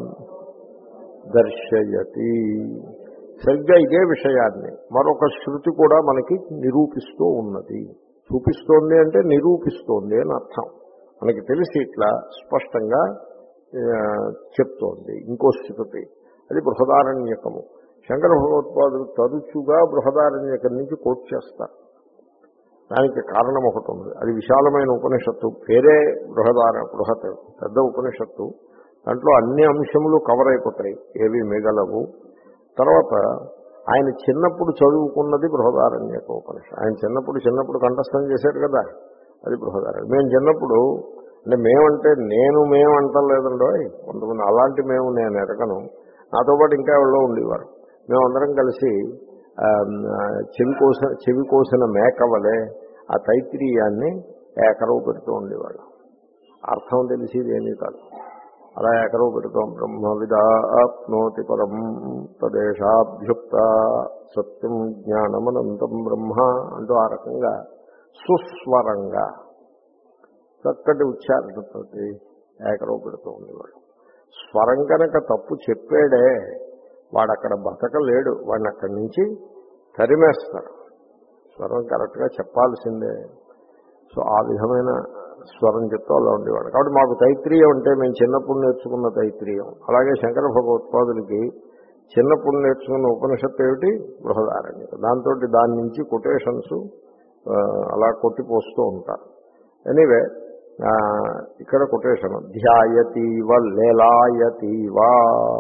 దర్శయతి. సరిగ్గా ఇదే విషయాన్ని మరొక శృతి కూడా మనకి నిరూపిస్తూ ఉన్నది. చూపిస్తోంది అంటే నిరూపిస్తోంది అని అర్థం. మనకి తెలిసి ఇట్లా స్పష్టంగా చెప్తోంది ఇంకో శృతి. అది బృహదారణ్యకము. శంకర భగవత్పాదులు తరచుగా బృహదారణ్యకం నుంచి కోట్ చేస్తారు. దానికి కారణం ఒకటి ఉంది. అది విశాలమైన ఉపనిషత్తు. పేరే బృహదార బృహత్ పెద్ద ఉపనిషత్తు. దాంట్లో అన్ని అంశములు కవర్ అయిపోతాయి, ఏవి మిగలవు. తర్వాత ఆయన చిన్నప్పుడు చదువుకున్నది బృహదారణ్యక ఉపనిషత్తు. ఆయన చిన్నప్పుడు చిన్నప్పుడు కంఠస్థం చేశారు కదా, అది బృహదారణ్యం. మేము చిన్నప్పుడు అంటే మేమంటే నేను మేము అంటలేదండో, కొంతమంది అలాంటి మేము నేను ఎరగను. నాతో పాటు ఇంకా ఎవరో ఉండేవారు. మేమందరం కలిసి చెవి కోసిన చెవి కోసిన మేకవలే ఆ తైత్రీయాన్ని ఏకరవు పెడుతూ ఉండేవాళ్ళం. అర్థం తెలిసేది ఏమీ కాదు. అలా ఏకరవు పెడుతాం. బ్రహ్మవిదాప్నోతి పరం తదేశాభ్యుక్త సత్యం జ్ఞానమనంతం బ్రహ్మ అంటూ ఆ రకంగా సుస్వరంగా చక్కటి ఉచ్చారణతో ఏకరవు పెడుతూ ఉండేవాడు. స్వరం కనుక తప్పు చెప్పాడే వాడు అక్కడ బతకలేడు. వాడిని అక్కడి నుంచి తరిమేస్తారు. స్వరం కరెక్ట్గా చెప్పాల్సిందే. సో ఆ విధమైన స్వరం చెప్తూ అలా ఉండేవాడు. కాబట్టి మాకు తైత్రీయం అంటే మేము చిన్నప్పుడు నేర్చుకున్న తైత్రీయం. అలాగే శంకర భగవత్పాదులకి చిన్నప్పుడు నేర్చుకున్న ఉపనిషత్తు ఏమిటి? బృహదారణ్యకం. దాంతో దాని నుంచి కొటేషన్స్ అలా కొట్టిపోస్తూ ఉంటారు. ఎనీవే ఇక్కడ కొటేషన్ ధ్యాయతీవ లేలాయతీవా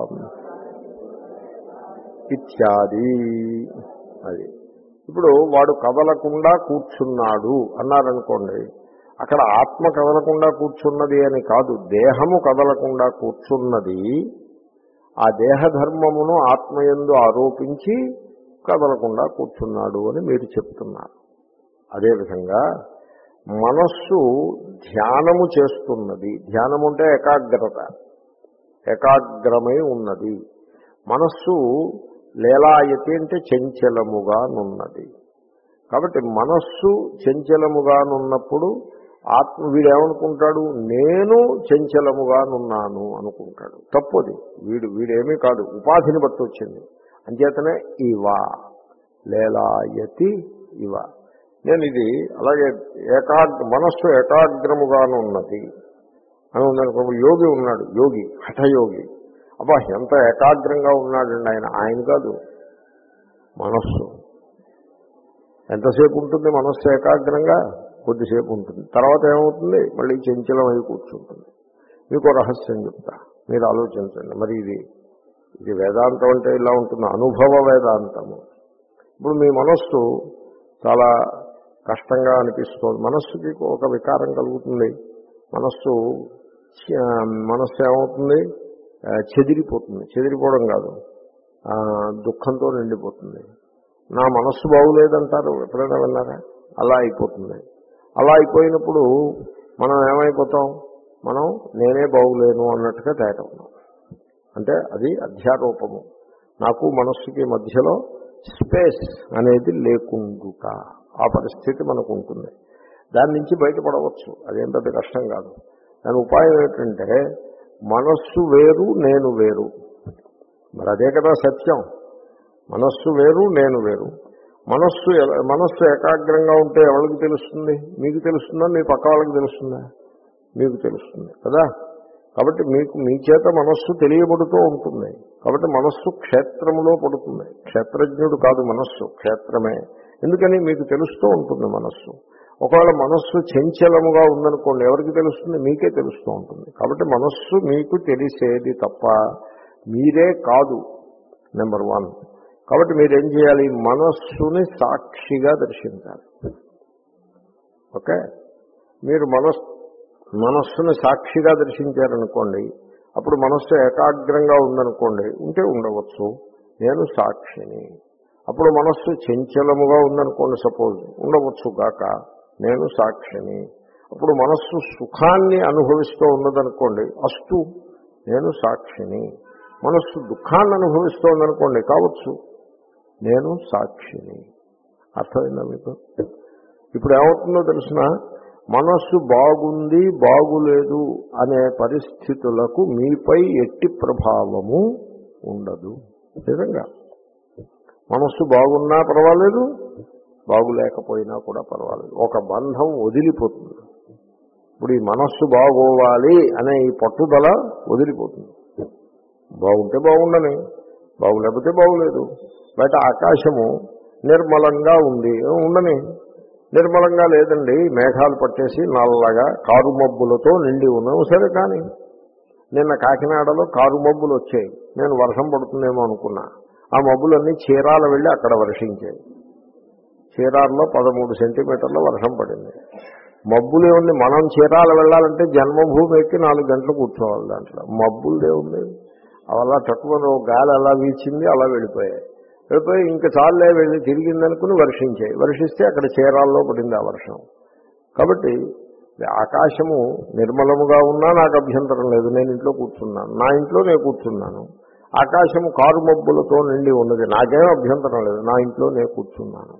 ఇత్యాది. అది ఇప్పుడు వాడు కదలకుండా కూర్చున్నాడు అన్నారనుకోండి, అక్కడ ఆత్మ కదలకుండా కూర్చున్నది అని కాదు, దేహము కదలకుండా కూర్చున్నది. ఆ దేహధర్మమును ఆత్మయందు ఆరోపించి కదలకుండా కూర్చున్నాడు అని మీరు చెప్తున్నారు. అదేవిధంగా మనస్సు ధ్యానము చేస్తున్నది. ధ్యానము అంటే ఏకాగ్రత, ఏకాగ్రమై ఉన్నది. మనస్సు లేలాయతి అంటే చంచలముగానున్నది. కాబట్టి మనస్సు చంచలముగానున్నప్పుడు ఆత్మ వీడేమనుకుంటాడు? నేను చంచలముగానున్నాను అనుకుంటాడు. తప్పది. వీడు వీడేమీ కాదు, ఉపాధిని బట్టి వచ్చింది. అంచేతనే ఇవా లేలాయతి ఇవ. నేను ఇది అలాగే ఏకాగ్ర మనస్సు ఏకాగ్రముగానున్నది అని ఉందనుకో. యోగి ఉన్నాడు, యోగి హఠయోగి. అబ్బా ఎంత ఏకాగ్రంగా ఉన్నాడండి ఆయన. ఆయన కాదు, మనస్సు. ఎంతసేపు ఉంటుంది మనస్సు ఏకాగ్రంగా? కొద్దిసేపు ఉంటుంది. తర్వాత ఏమవుతుంది? మళ్ళీ చంచలం అయి కూర్చుంటుంది. మీకు రహస్యం చెప్తా, మీరు ఆలోచించండి. మరి ఇది ఇది వేదాంతం అంటే ఇలా ఉంటుంది, అనుభవ వేదాంతము. ఇప్పుడు మీ మనస్సు చాలా కష్టంగా అనిపిస్తుంది. మనస్సుకి ఒక వికారం కలుగుతుంది. మనస్సు మనస్సు ఏమవుతుంది? చెదిరిపోతుంది. చెదిరిపోవడం కాదు, దుఃఖంతో నిండిపోతుంది. నా మనస్సు బాగులేదంటారు, ఎప్పుడైనా విన్నారా? అలా అయిపోతుంది. అలా అయిపోయినప్పుడు మనం ఏమైపోతాం? మనం నేనే బాగులేను అన్నట్టుగా తయారవుతాం. అంటే అది అధ్యారోపము. నాకు మనస్సుకి మధ్యలో స్పేస్ అనేది లేకుండుట, ఆ పరిస్థితి మనకు ఉంటుంది. దాని నుంచి బయటపడవచ్చు, అదేం పెద్ద కష్టం కాదు. దాని ఉపాయం ఏంటంటే మనస్సు వేరు నేను వేరు. మరి అదే కదా సత్యం. మనస్సు వేరు నేను వేరు. మనస్సు మనస్సు ఏకాగ్రంగా ఉంటే ఎవరికి తెలుస్తుంది? మీకు తెలుస్తుందా? మీ పక్క వాళ్ళకి తెలుస్తుందా? మీకు తెలుస్తుంది కదా. కాబట్టి మీకు మీ చేత మనస్సు తెలియబడుతూ ఉంటుంది. కాబట్టి మనస్సు క్షేత్రములో పడుతుంది. క్షేత్రజ్ఞుడు కాదు మనస్సు, క్షేత్రమే. ఎందుకని మీకు తెలుస్తూ ఉంటుంది మనస్సు. ఒకవేళ మనస్సు చంచలముగా ఉందనుకోండి, ఎవరికి తెలుస్తుంది? మీకే తెలుస్తూ ఉంటుంది. కాబట్టి మనస్సు మీకు తెలిసేది తప్ప మీరే కాదు, నెంబర్ వన్. కాబట్టి మీరేం చేయాలి? మనస్సుని సాక్షిగా దర్శించాలి. ఓకే, మీరు మనస్ మనస్సుని సాక్షిగా దర్శించారనుకోండి, అప్పుడు మనస్సు ఏకాగ్రంగా ఉందనుకోండి, ఉంటే ఉండవచ్చు, నేను సాక్షిని. అప్పుడు మనస్సు చంచలముగా ఉందనుకోండి, సపోజ్, ఉండవచ్చు గాక, నేను సాక్షిని. అప్పుడు మనస్సు సుఖాన్ని అనుభవిస్తూ ఉన్నదనుకోండి, అస్తు, నేను సాక్షిని. మనస్సు దుఃఖాన్ని అనుభవిస్తూ ఉందనుకోండి, కావచ్చు, నేను సాక్షిని. అర్థమైందా మీకు? ఇప్పుడు ఏమవుతుందో తెలిసిన, మనస్సు బాగుంది బాగులేదు అనే పరిస్థితులకు మీపై ఎట్టి ప్రభావము ఉండదు. నిజంగా మనస్సు బాగున్నా పర్వాలేదు, బాగులేకపోయినా కూడా పర్వాలేదు. ఒక బంధం వదిలిపోతుంది. ఇప్పుడు ఈ మనస్సు బాగోవాలి అనే ఈ పట్టుదల వదిలిపోతుంది. బాగుంటే బాగుండని, బాగులేకపోతే బాగులేదు. బయట ఆకాశము నిర్మలంగా ఉంది, ఉండని. నిర్మలంగా లేదండి, మేఘాలు పట్టేసి నల్లగా కారు మబ్బులతో నిండి ఉన్నాము. సరే, కానీ నిన్న కాకినాడలో కారు మబ్బులు వచ్చాయి. నేను వర్షం పడుతుందేమో అనుకున్నా. ఆ మబ్బులన్నీ చీరాల వెళ్ళి అక్కడ వర్షించాయి. చీరాల్లో పదమూడు సెంటీమీటర్ల వర్షం పడింది. మబ్బులే ఉంది. మనం చీరాల వెళ్ళాలంటే జన్మభూమి ఎక్కి నాలుగు గంటలు కూర్చోవాలి. దాంట్లో మబ్బులదే ఉంది. అలా తక్కువ గాలి అలా వీచింది, అలా వెళ్ళిపోయాయి. వెళ్ళిపోయి ఇంకా చాలే వెళ్ళి తిరిగిందనుకుని వర్షించాయి. వర్షిస్తే అక్కడ చీరాల్లో పడింది ఆ వర్షం. కాబట్టి ఆకాశము నిర్మలముగా ఉన్నా నాకు అభ్యంతరం లేదు, నేను ఇంట్లో కూర్చున్నాను. నా ఇంట్లో నేను కూర్చున్నాను. ఆకాశము కారు మబ్బులతో నిండి ఉన్నది, నాకేం అభ్యంతరం లేదు, నా ఇంట్లో నేను కూర్చున్నాను.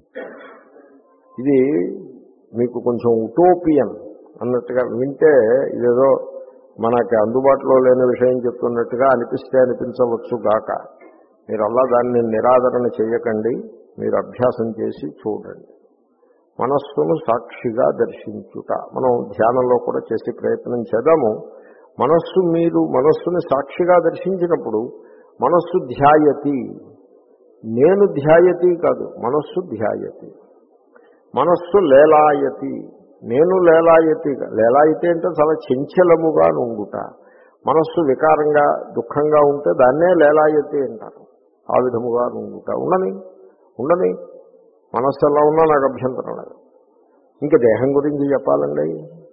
ఇది మీకు కొంచెం ఉటోపియన్ అన్నట్టుగా వింటే ఇదేదో మనకి అందుబాటులో లేని విషయం చెప్తున్నట్టుగా అనిపిస్తే అనిపించవచ్చు గాక. మీరు అలా దాన్ని నిరాదరణ చేయకండి, మీరు అభ్యాసం చేసి చూడండి. మనస్సును సాక్షిగా దర్శించుట మనం ధ్యానంలో కూడా చేసే ప్రయత్నం చేద్దాము. మనస్సు మీరు మనస్సుని సాక్షిగా దర్శించినప్పుడు మనస్సు ధ్యాయతి, నేను ధ్యాయతి కాదు, మనస్సు ధ్యాయతి. మనస్సు లేలాయతి, నేను లేలాయతి. లేలాయతి అంటే చాలా చంచలముగా ఉండుట. మనస్సు వికారంగా దుఃఖంగా ఉంటే దాన్నే లేలాయతి అంటారు. ఆ విధముగా ఉండుట. ఉండని ఉండని మనస్సు ఎలా ఉన్నా నాకు అభ్యంతరం లేదు. ఇంకా దేహం గురించి చెప్పాలండి,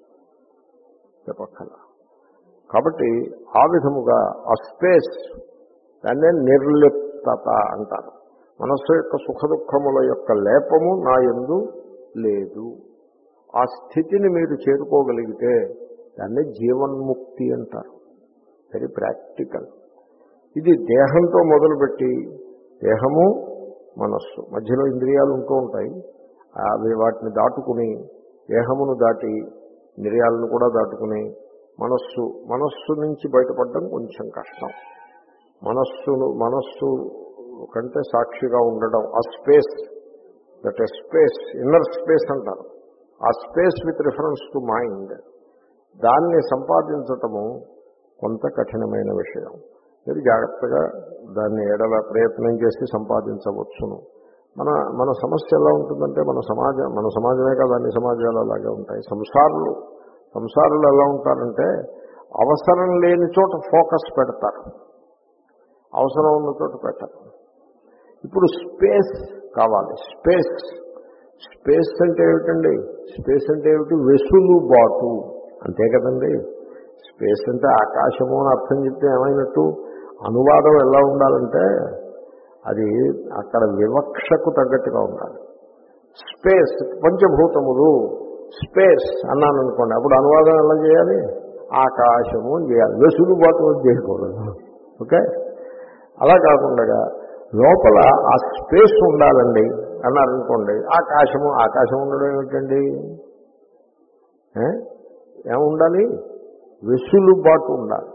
చెప్పక్కల. కాబట్టి ఆ విధముగా ఆ స్పేస్ దాన్నే నిర్లిప్తత అంటారు. మనస్సు యొక్క సుఖదుఖముల యొక్క లేపము నా యందు లేదు. ఆ స్థితిని మీరు చేరుకోగలిగితే దాన్ని జీవన్ముక్తి అంటారు. Very practical. ఇది దేహంతో మొదలుపెట్టి దేహము మనస్సు మధ్యలో ఇంద్రియాలు ఉంటూ ఉంటాయి. అవి వాటిని దాటుకుని దేహమును దాటి ఇంద్రియాలను కూడా దాటుకుని మనస్సు మనస్సు నుంచి బయటపడడం కొంచెం కష్టం. మనస్సును మనస్సు కంటే సాక్షిగా ఉండడం, ఆ space, that space inner space అంటారు. ఆ space with reference to mind, దాన్ని సంపాదించటము కొంత కఠినమైన విషయం. మీరు జాగ్రత్తగా దాన్ని ఎడల ప్రయత్నం చేసి సంపాదించవచ్చును. మన మన సమస్య ఎలా ఉంటుందంటే, మన సమాజం మన సమాజమే కాదు, అన్ని సమాజాలు అలాగే ఉంటాయి. సంసారులు సంసారులు ఎలా ఉంటారంటే అవసరం లేని చోట ఫోకస్ పెడతారు, అవసరం ఉన్న చోట పెట్టరు. ఇప్పుడు స్పేస్ కావాలి. స్పేస్ స్పేస్ అంటే ఏమిటండి? స్పేస్ అంటే ఏమిటి? వెసులుబాటు, అంతే కదండి. స్పేస్ అంటే ఆకాశము అని అర్థం చెప్తే ఏమైనట్టు? అనువాదం ఎలా ఉండాలంటే అది అక్కడ వివక్షకు తగ్గట్టుగా ఉండాలి. స్పేస్ పంచభూతములు స్పేస్ అన్నాను అనుకోండి, అప్పుడు అనువాదం ఎలా చేయాలి? ఆకాశము అని చేయాలి, వెసులుబాటు అని చేయకూడదు. ఓకే, అలా కాకుండా లోపల ఆ స్పేస్ ఉండాలండి అన్నారనుకోండి, ఆకాశము ఆకాశం ఉండడం ఏమిటండి? ఏముండాలి? వెసులుబాటు ఉండాలి.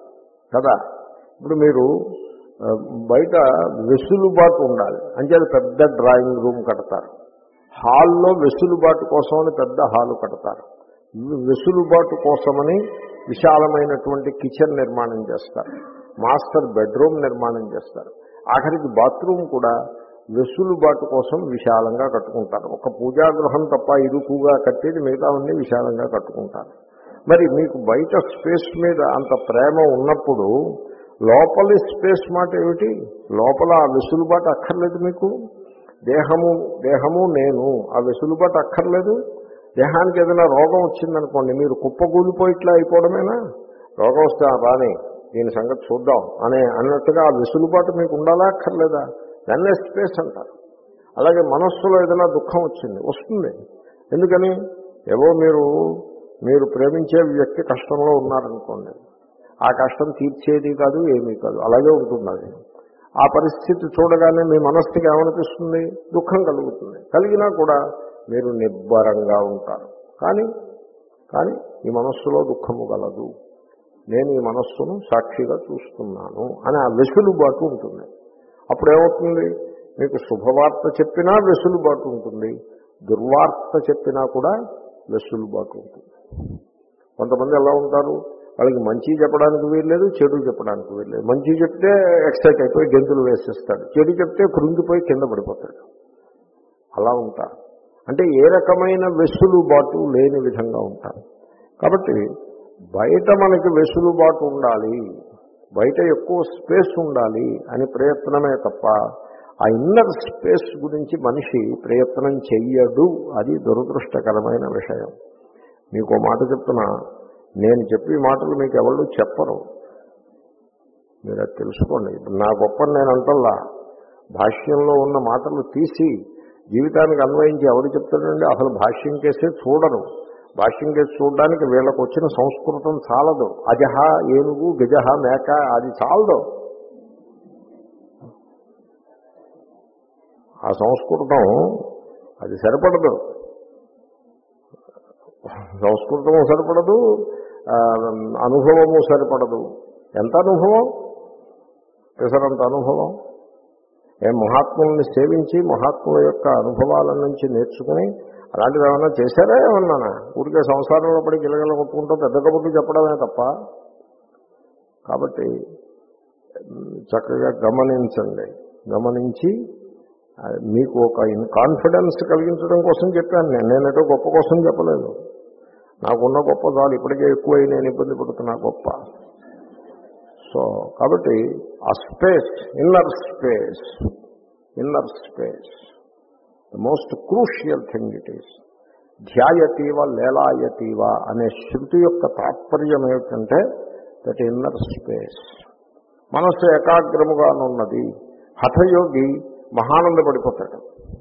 కదా. ఇప్పుడు మీరు బయట వెసులుబాటు ఉండాలి అంచేది పెద్ద డ్రాయింగ్ రూమ్ కడతారు, హాల్లో వెసులుబాటు కోసమని పెద్ద హాలు కడతారు, వెసులుబాటు కోసమని విశాలమైనటువంటి కిచెన్ నిర్మాణం చేస్తారు, మాస్టర్ బెడ్రూమ్ నిర్మాణం చేస్తారు, ఆఖరికి బాత్రూమ్ కూడా వెసులుబాటు కోసం విశాలంగా కట్టుకుంటారు. ఒక పూజాగృహం తప్ప ఇరుకుగా కట్టేది మిగతావన్నీ విశాలంగా కట్టుకుంటారు. మరి మీకు బయట స్పేస్ మీద అంత ప్రేమ ఉన్నప్పుడు లోపలి స్పేస్ మాట ఏమిటి? లోపల ఆ వెసులుబాటు అక్కర్లేదు మీకు. దేహము దేహము నేను ఆ వెసులుబాటు అక్కర్లేదు. దేహానికి ఏదైనా రోగం వచ్చిందనుకోండి, మీరు కుప్పకూలిపోయి ఇట్లా అయిపోవడమేనా? రోగం వస్తే రాని దీని సంగతి చూద్దాం అనే అన్నట్టుగా ఆ వెసులుబాటు మీకు ఉండాలా అక్కర్లేదా? దాన్నే స్పేస్ అంటారు. అలాగే మనస్సులో ఏదైనా దుఃఖం వచ్చింది, వస్తుంది. ఎందుకని? ఏవో మీరు మీరు ప్రేమించే వ్యక్తి కష్టంలో ఉన్నారనుకోండి, ఆ కష్టం తీర్చేది కాదు, ఏమీ కాదు, అలాగే ఉంటుంది అది. ఆ పరిస్థితి చూడగానే మీ మనస్సుకి ఏమనిపిస్తుంది? దుఃఖం కలుగుతుంది. కలిగినా కూడా మీరు నిబ్బరంగా ఉంటారు. కానీ కానీ ఈ మనస్సులో దుఃఖము గలదు, నేను ఈ మనస్సును సాక్షిగా చూస్తున్నాను అని ఆ వెసులుబాటు ఉంటుంది. అప్పుడేమవుతుంది? మీకు శుభవార్త చెప్పినా వెసులుబాటు ఉంటుంది, దుర్వార్త చెప్పినా కూడా వెసులుబాటు ఉంటుంది. కొంతమంది ఎలా ఉంటారు, వాళ్ళకి మంచి చెప్పడానికి వీల్లేదు, చెడు చెప్పడానికి వీల్లేదు. మంచి చెప్తే ఎక్సైట్ అయిపోయి గెంతులు వేసేస్తాడు, చెడు చెప్తే కృంగిపోయి కింద పడిపోతాడు. అలా ఉంటారు. అంటే ఏ రకమైన వెసులుబాటు లేని విధంగా ఉంటారు. కాబట్టి బయట మనకి వెసులుబాటు ఉండాలి, బయట ఎక్కువ స్పేస్ ఉండాలి అని ప్రయత్నమే తప్ప ఆ ఇన్నర్ స్పేస్ గురించి మనిషి ప్రయత్నం చెయ్యడు. అది దురదృష్టకరమైన విషయం. మీకు ఓ మాట చెప్తున్నా, నేను చెప్పే మాటలు మీకు ఎవరు చెప్పరు, మీరు అది తెలుసుకోండి. ఇప్పుడు నా గొప్ప నేను అంటల్లా, భాష్యంలో ఉన్న మాటలు తీసి జీవితానికి అన్వయించి ఎవరు చెప్తాడండి? అసలు భాష్యం కేసే చూడరు. భాష్యం కేసు చూడడానికి వీళ్ళకు వచ్చిన సంస్కృతం చాలదు. అజహ ఏనుగు, గజహ మేక, అది చాలదు. ఆ సంస్కృతం అది సరిపడదు. సంస్కృతము సరిపడదు, అనుభవము సరిపడదు. ఎంత అనుభవం? పెసరంత అనుభవం. ఏ మహాత్ముల్ని సేవించి మహాత్ముల యొక్క అనుభవాల నుంచి నేర్చుకుని అలాంటివి ఏమన్నా చేశారా? ఏమన్నానా? ఊరికే సంసారంలో పడి గిలగల కొట్టుకుంటూ పెద్ద కబుర్లు చెప్పడమే తప్ప. కాబట్టి చక్కగా గమనించండి. గమనించి మీకు ఒక కాన్ఫిడెన్స్ కలిగించడం కోసం చెప్పాను. నేను నేనేటో గొప్ప కోసం చెప్పలేదు. నాకున్న గొప్ప చాలు, ఇప్పటికే ఎక్కువై నేను ఇబ్బంది పడుతున్నా గొప్ప. సో కాబట్టి ఆ space, inner space, inner space the most crucial thing it is. ధ్యాయతీవ లేలాయతీవ అనే శృతి యొక్క తాత్పర్యం ఏమిటంటే దట్ ఇన్నర్ స్పేస్. మనస్సు ఏకాగ్రముగానున్నది. హఠయోగి మహానందపడిపోతాడు.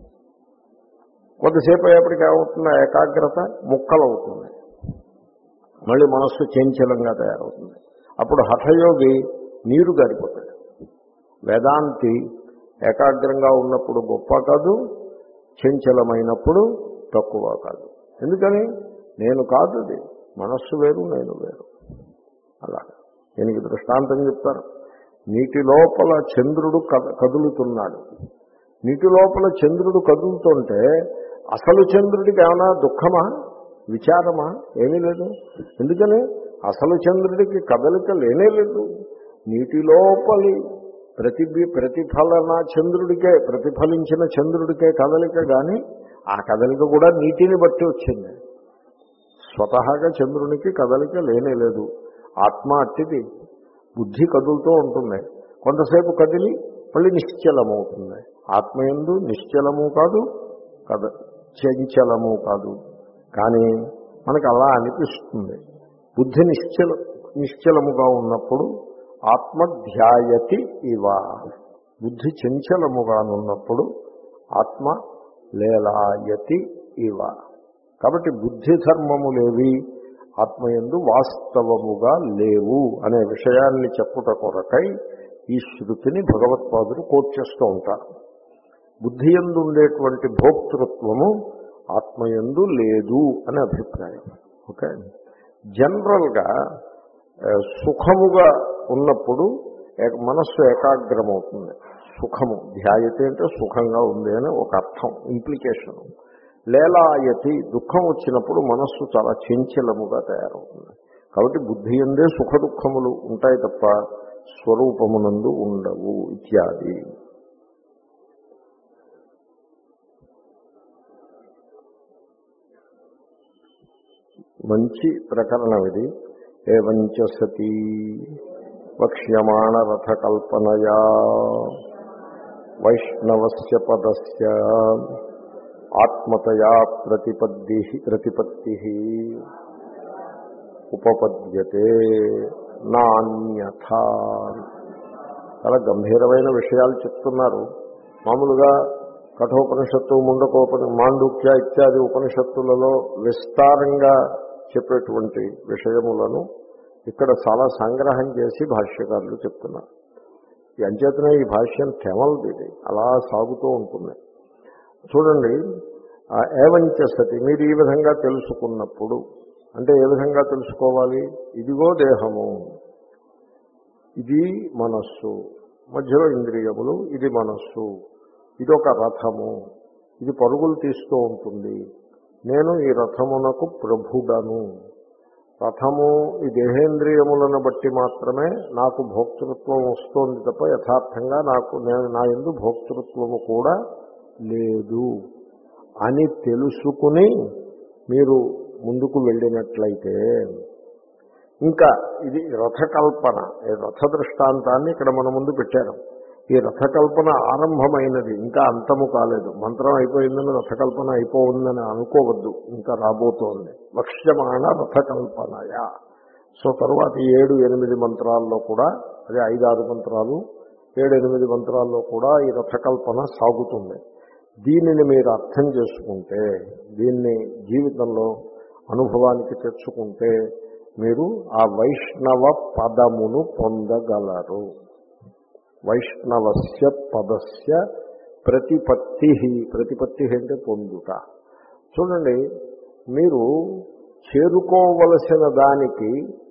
కొద్దిసేపు అయ్యేప్పటికీ ఏమవుతుంది? ఏకాగ్రత ముక్కలవుతుంది, మళ్ళీ మనస్సు చంచలంగా తయారవుతుంది. అప్పుడు హఠయోగి నీరు గారిపోతాడు. వేదాంతి ఏకాగ్రంగా ఉన్నప్పుడు గొప్ప కాదు, చంచలమైనప్పుడు తక్కువ కాదు. ఎందుకని? నేను కాదు, అది మనస్సు వేరు, నేను వేరు. అలా దీనికి దృష్టాంతం చెప్తారు. నీటి లోపల చంద్రుడు కదులుతున్నాడు. నీటి లోపల చంద్రుడు కదులుతుంటే అసలు చంద్రుడికి ఏమైనా దుఃఖమా, విచారమా? ఏమీ లేదు. ఎందుకని? అసలు చంద్రుడికి కదలిక లేనే లేదు. నీటి లోపలి ప్రతిబి ప్రతిఫలన చంద్రుడికే, ప్రతిఫలించిన చంద్రుడికే కదలిక, కానీ ఆ కదలిక కూడా నీటిని బట్టి వచ్చింది. స్వతహాగా చంద్రునికి కదలిక లేనే లేదు. ఆత్మ అట్టిది. బుద్ధి కదులుతూ ఉంటుంది, కొంతసేపు కదిలి మళ్ళీ నిశ్చలమవుతుంది. ఆత్మయందు నిశ్చలము కాదు, కద చంచలము కాదు. కానీ మనకు అలా అనిపిస్తుంది. బుద్ధి నిశ్చల నిశ్చలముగా ఉన్నప్పుడు ఆత్మ ధ్యాయతి ఇవ. బుద్ధి చంచలముగానున్నప్పుడు ఆత్మ లేలాయతి ఇవ. కాబట్టి బుద్ధి ధర్మములేవి ఆత్మయందు వాస్తవముగా లేవు అనే విషయాన్ని చెప్పుట కొరకై ఈ శృతిని భగవత్పాదులు కోట్ చేస్తూ ఉంటారు. బుద్ధి యందు ఉండేటువంటి భోక్తృత్వము ఆత్మయందు లేదు అనే అభిప్రాయం. ఓకే. జనరల్గా సుఖముగా ఉన్నప్పుడు మనస్సు ఏకాగ్రమవుతుంది. సుఖము ధ్యాయతే అంటే సుఖంగా ఉంది అని ఒక అర్థం, ఇంప్లికేషన్. లేలాయతి దుఃఖం వచ్చినప్పుడు మనస్సు చాలా చంచలముగా తయారవుతుంది. కాబట్టి బుద్ధి ఎందే సుఖ దుఃఖములు ఉంటాయి తప్ప స్వరూపమునందు ఉండవు ఇత్యాది. మంచి ప్రకరణం ఇది. ఏవంచ సతీ వక్ష్యమాణ రథ కల్పనయా వైష్ణవస్య పదస్య ఆత్మతయా ప్రతిపత్తి ప్రతిపత్తి ఉపపద్యతే నాన్యథా. చాలా గంభీరమైన విషయాలు చెప్తున్నారు. మామూలుగా కఠోపనిషత్తు, ముండకోపని మాండూక్య ఇత్యాది ఉపనిషత్తులలో విస్తారంగా చెప్పేటువంటి విషయములను ఇక్కడ చాలా సంగ్రహం చేసి భాష్యకారులు చెప్తున్నారు. ఈ అంచేతనే ఈ భాష్యం తెమలది, అలా సాగుతూ ఉంటుంది. చూడండి, ఏవంచ సతి, మీరు ఈ విధంగా తెలుసుకున్నప్పుడు అంటే ఏ విధంగా తెలుసుకోవాలి? ఇదిగో దేహము, ఇది మనస్సు, మధ్యలో ఇంద్రియములు, ఇది మనస్సు, ఇదొక రథము, ఇది పరుగులు తీస్తూ ఉంటుంది. నేను ఈ రథమునకు ప్రభుడను. రథము ఈ దేహేంద్రియములను బట్టి మాత్రమే నాకు భోక్తృత్వం వస్తోంది తప్ప యథార్థంగా నాకు నేను నా యందు భోక్తృత్వము కూడా లేదు అని తెలుసుకుని మీరు ముందుకు వెళ్ళినట్లయితే, ఇంకా ఇది రథకల్పన, రథ దృష్టాంతాన్ని ఇక్కడ మన ముందు పెట్టారు. ఈ రథకల్పన ఆరంభమైనది, ఇంకా అంతము కాలేదు. మంత్రం అయిపోయిందని రథకల్పన అయిపోయిందని అనుకోవద్దు, ఇంకా రాబోతోంది. వక్ష్యమాణ రథకల్పనయా. సో తర్వాత ఏడు ఎనిమిది మంత్రాల్లో కూడా, అదే ఐదారు మంత్రాలు ఏడు ఎనిమిది మంత్రాల్లో కూడా ఈ రథకల్పన సాగుతుంది. దీనిని మీరు అర్థం చేసుకుంటే, దీన్ని జీవితంలో అనుభవానికి తెచ్చుకుంటే మీరు ఆ వైష్ణవ పదమును పొందగలరు. వైష్ణవస్య పదస్య ప్రతిపత్తి, ప్రతిపత్తి అంటే పొందుట. చూడండి, మీరు చేరుకోవలసిన దానికి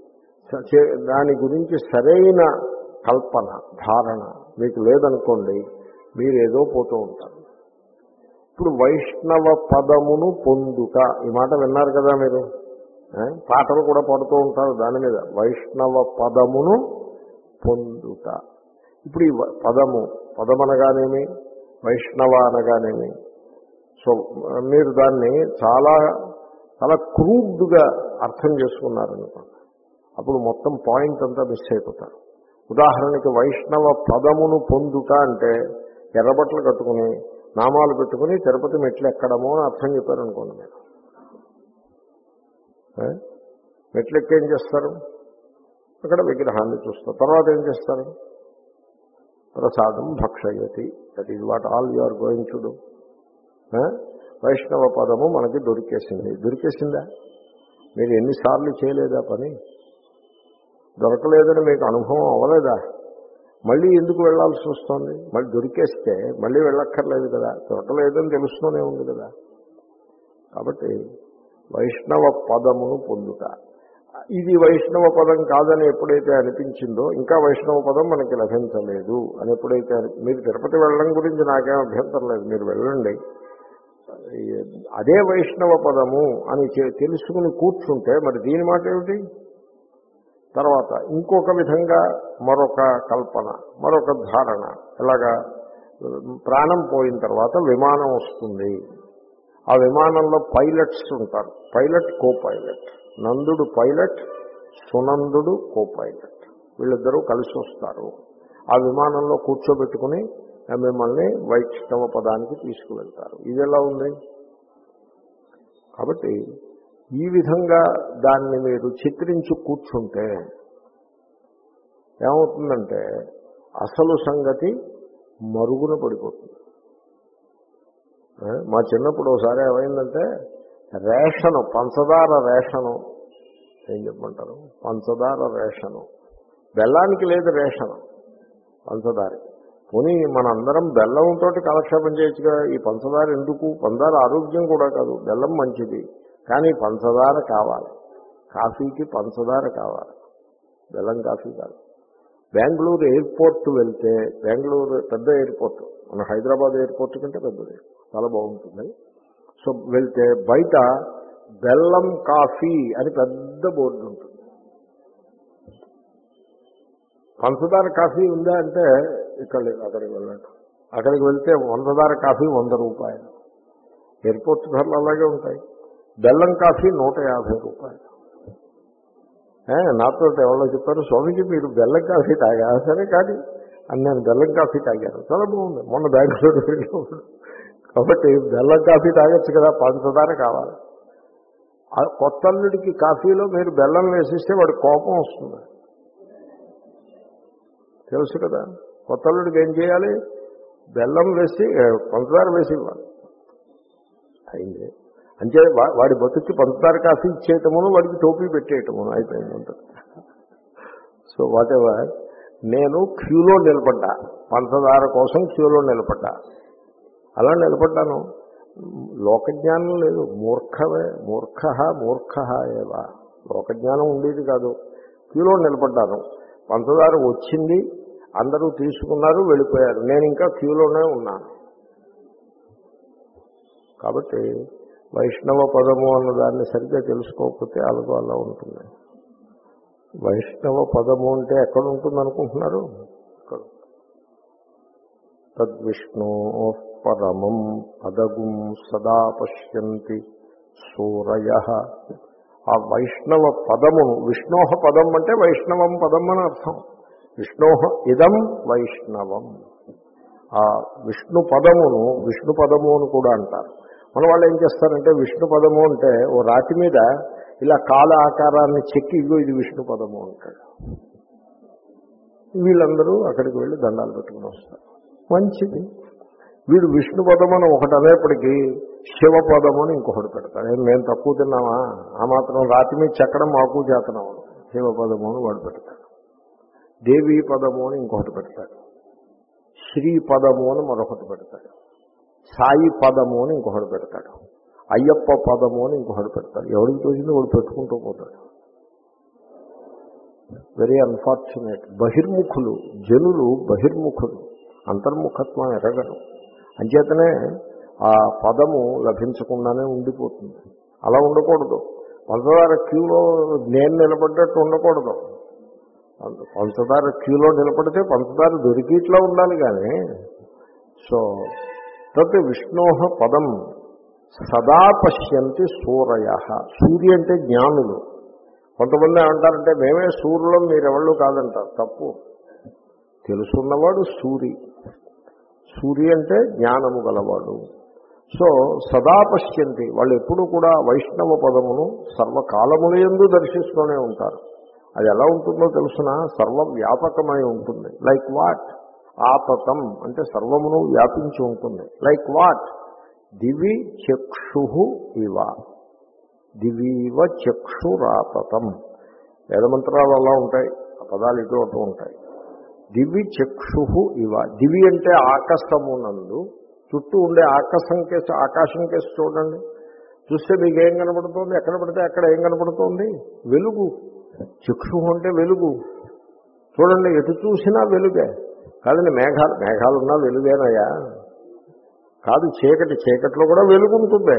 దాని గురించి సరైన కల్పన ధారణ మీకు లేదనుకోండి, మీరు ఏదో పోతూ ఉంటారు. ఇప్పుడు వైష్ణవ పదమును పొందుట, ఈ మాట విన్నారు కదా మీరు, పాటలు కూడా పడుతూ ఉంటారు దాని మీద. వైష్ణవ పదమును పొందుట. ఇప్పుడు ఈ పదము, పదం అనగానేమి, వైష్ణవ అనగానేమి, సో మీరు దాన్ని చాలా చాలా క్రూడ్గా అర్థం చేసుకున్నారనుకోండి, అప్పుడు మొత్తం పాయింట్ అంతా మిస్ అయిపోతారు. ఉదాహరణకి వైష్ణవ పదమును పొందుట అంటే ఎర్రబట్టలు కట్టుకుని నామాలు పెట్టుకుని తిరుపతి మెట్లు ఎక్కడమో అని అర్థం చెప్పారనుకోండి. మీరు మెట్లు ఎక్కి ఏం చేస్తారు? అక్కడ విగ్రహాన్ని చూస్తారు. తర్వాత ఏం చేస్తారు? ప్రసాదం భక్షయతి. That is what all you are going to do. వైష్ణవ పదము మనకి దొరికేసింది. దొరికేసిందా? మీరు ఎన్నిసార్లు చేయలేదా పని? దొరకలేదని మీకు అనుభవం అవ్వలేదా? మళ్ళీ ఎందుకు వెళ్లాల్సి వస్తుంది? మళ్ళీ దొరికేస్తే మళ్ళీ వెళ్ళక్కర్లేదు కదా, దొరకలేదని తెలుస్తూనే ఉంది కదా. కాబట్టి వైష్ణవ పదమును పొందుట, ఇది వైష్ణవ పదం కాదని ఎప్పుడైతే అనిపించిందో, ఇంకా వైష్ణవ పదం మనకి లభించలేదు అని ఎప్పుడైతే, మీరు తిరుపతి వెళ్ళడం గురించి నాకేం అభ్యంతరం లేదు, మీరు వెళ్ళండి. అదే వైష్ణవ పదము అని తెలుసుకుని కూర్చుంటే మరి దీని మాట ఏమిటి? తర్వాత ఇంకొక విధంగా మరొక కల్పన, మరొక ధారణ. ఎలాగా? ప్రాణం పోయిన తర్వాత విమానం వస్తుంది. ఆ విమానంలో పైలట్స్ ఉంటారు, పైలట్ కో పైలట్. నందుడు పైలట్, సునందుడు కో పైలట్, వీళ్ళిద్దరూ కలిసి వస్తారు. ఆ విమానంలో కూర్చోబెట్టుకుని మిమ్మల్ని వైష్ణవ పదానికి తీసుకువెళ్తారు. ఇది ఎలా ఉంది? కాబట్టి ఈ విధంగా దాన్ని మీరు చిత్రించి కూర్చుంటే ఏమవుతుందంటే అసలు సంగతి మరుగున పడిపోతుంది. మా చిన్నప్పుడు ఒకసారి ఏమైందంటే, రేషను, పంచదార రేషను, ఏం చెప్పమంటారు, పంచదార రేషను, బెల్లానికి లేదు రేషను, పంచదారకి. పోనీ మనందరం బెల్లంతో కాలక్షేపం చేయొచ్చుగా, ఈ పంచదార ఎందుకు? పంచదార ఆరోగ్యం కూడా కాదు, బెల్లం మంచిది, కానీ పంచదార కావాలి, కాఫీకి పంచదార కావాలి. బెల్లం కాఫీ కాదు. బెంగళూరు ఎయిర్పోర్ట్ వెళ్తే, బెంగళూరు పెద్ద ఎయిర్పోర్ట్, మన హైదరాబాద్ ఎయిర్పోర్ట్ కంటే పెద్దది, చాలా బాగుంటుంది. సో వెళ్తే బయట బెల్లం కాఫీ అని పెద్ద బోర్డు ఉంటుంది. పంచదార కాఫీ ఉందా అంటే ఇక్కడ లేదు, అక్కడికి వెళ్ళండి. అక్కడికి వెళ్తే వందదార కాఫీ వంద రూపాయలు. ఎయిర్పోర్ట్ ధరలు అలాగే ఉంటాయి. బెల్లం కాఫీ నూట యాభై రూపాయలు. నాతో ఎవరో చెప్పారు, స్వామీజీ మీరు బెల్లం కాఫీ తాగా? సరే కానీ అని నేను బెల్లం కాఫీ తాగాను, చాలా బాగుంది. మొన్న బెంగళూరు వెళ్ళినప్పుడు. కాబట్టి బెల్లం కాఫీ తాగొచ్చు కదా, పంచదార కావాలి. కొత్త అల్లుడికి కాఫీలో మీరు బెల్లం వేసిస్తే వాడి కోపం వస్తుంది, తెలుసు కదా. కొత్త అల్లుడికి ఏం చేయాలి? బెల్లం వేసి పంచదార వేసి ఇవ్వాలి. అయింది అంటే వాడి బతుక్కి పంచదార కాఫీ ఇచ్చేయటమును, వాడికి టోపీ పెట్టేయటమును అయిపోయింది. సో వాట్ ఎవర్, నేను క్యూలో నిలబడ్డా, పంచదార కోసం క్యూలో నిలబడ్డా. అలా నిలబడ్డాను. లోకజ్ఞానం లేదు, మూర్ఖవే. మూర్ఖ మూర్ఖ ఏవా, లోకజ్ఞానం ఉండేది కాదు. క్యూలో నిలబడ్డాను, పంచదార వచ్చింది, అందరూ తీసుకున్నారు, వెళ్ళిపోయారు. నేను ఇంకా క్యూలోనే ఉన్నాను. కాబట్టి వైష్ణవ పదము అన్నదాన్ని సరిగ్గా తెలుసుకోకపోతే అలాగో అలా ఉంటుంది. వైష్ణవ పదము అంటే ఎక్కడ ఉంటుంది అనుకుంటున్నారు? ఇక్కడ తద్విష్ణో పరమం పదగుం సదా పశ్యంతి సూరయః. ఆ వైష్ణవ పదమును, విష్ణోహ పదం అంటే వైష్ణవం పదం అని అర్థం. విష్ణోహ ఇదం వైష్ణవం. ఆ విష్ణు పదమును విష్ణు పదము అని కూడా అంటారు. మన వాళ్ళు ఏం చేస్తారంటే విష్ణు పదము అంటే ఓ రాతి మీద ఇలా కాల ఆకారాన్ని చెక్కి ఇగో ఇది విష్ణు పదము అంటాడు. వీళ్ళందరూ అక్కడికి వెళ్ళి దండాలు పెట్టుకుని వస్తారు. మంచిది. వీడు విష్ణు పదమని ఒకటి అనేప్పటికీ శివ పదము అని ఇంకొకటి పెడతాడు. ఏం మేము తక్కువ తిన్నామా? ఆ మాత్రం రాతి మీద చెక్కడం మాకు చేతనం. శివ పదము అని వాడు పెడతాడు. దేవీ పదము అని ఇంకొకటి పెడతాడు. శ్రీ పదము అని మరొకటి పెడతాడు. సాయి పదము అని ఇంకొకటి పెడతాడు. అయ్యప్ప పదము అని ఇంకొకటి పెడతాడు. ఎవరికి తోచిందో వాడు పెట్టుకుంటూ పోతాడు. Very unfortunate. బహిర్ముఖులు జనులు, బహిర్ముఖులు, అంతర్ముఖత్వం ఎరగరు. అంచేతనే ఆ పదము లభించకుండానే ఉండిపోతుంది. అలా ఉండకూడదు. పంచదార క్యూలో నేను నిలబడ్డట్టు ఉండకూడదు. పంచదార క్యూలో నిలబడితే పంచదార దొరికిట్లా ఉండాలి కానీ. సో తత్ విష్ణోహ పదం సదా పశ్యంతి సూరయః. సూర్య అంటే జ్ఞానులు. కొంతమంది ఏమంటారంటే మేమే సూర్యులం, మీరెవళ్ళు కాదంటారు. తప్పు. తెలుసున్నవాడు సూరి. సూర్య అంటే జ్ఞానము గలవాడు. సో సదా పశ్యంతి, వాళ్ళు ఎప్పుడూ కూడా వైష్ణవ పదమును సర్వకాలములందు దర్శిస్తూనే ఉంటారు. అది ఎలా ఉంటుందో తెలుసిన, సర్వవ్యాపకమై ఉంటుంది. Like what? ఆతతం అంటే సర్వమును వ్యాపించి ఉంటుంది. Like what? దివి చక్షు ఇవ. దివీవ చక్షురాతతం. వేదమంత్రాలు అలా ఉంటాయి, ఆ పదాలు ఇటు అటు ఉంటాయి. దివి చక్షు ఇవ. దివి అంటే ఆకాశమునందు, చుట్టూ ఉండే ఆకాశం కేసు, ఆకాశం కేసు చూడండి. చూస్తే మీకు ఏం కనపడుతోంది? ఎక్కడ పడితే అక్కడ ఏం కనపడుతోంది? వెలుగు. చక్షు అంటే వెలుగు. చూడండి, ఎటు చూసినా వెలుగే. కాదండి మేఘాలు, మేఘాలున్నా వెలుగేనయ్యా. కాదు, చీకటి, చీకట్లో కూడా వెలుగుంటుంది.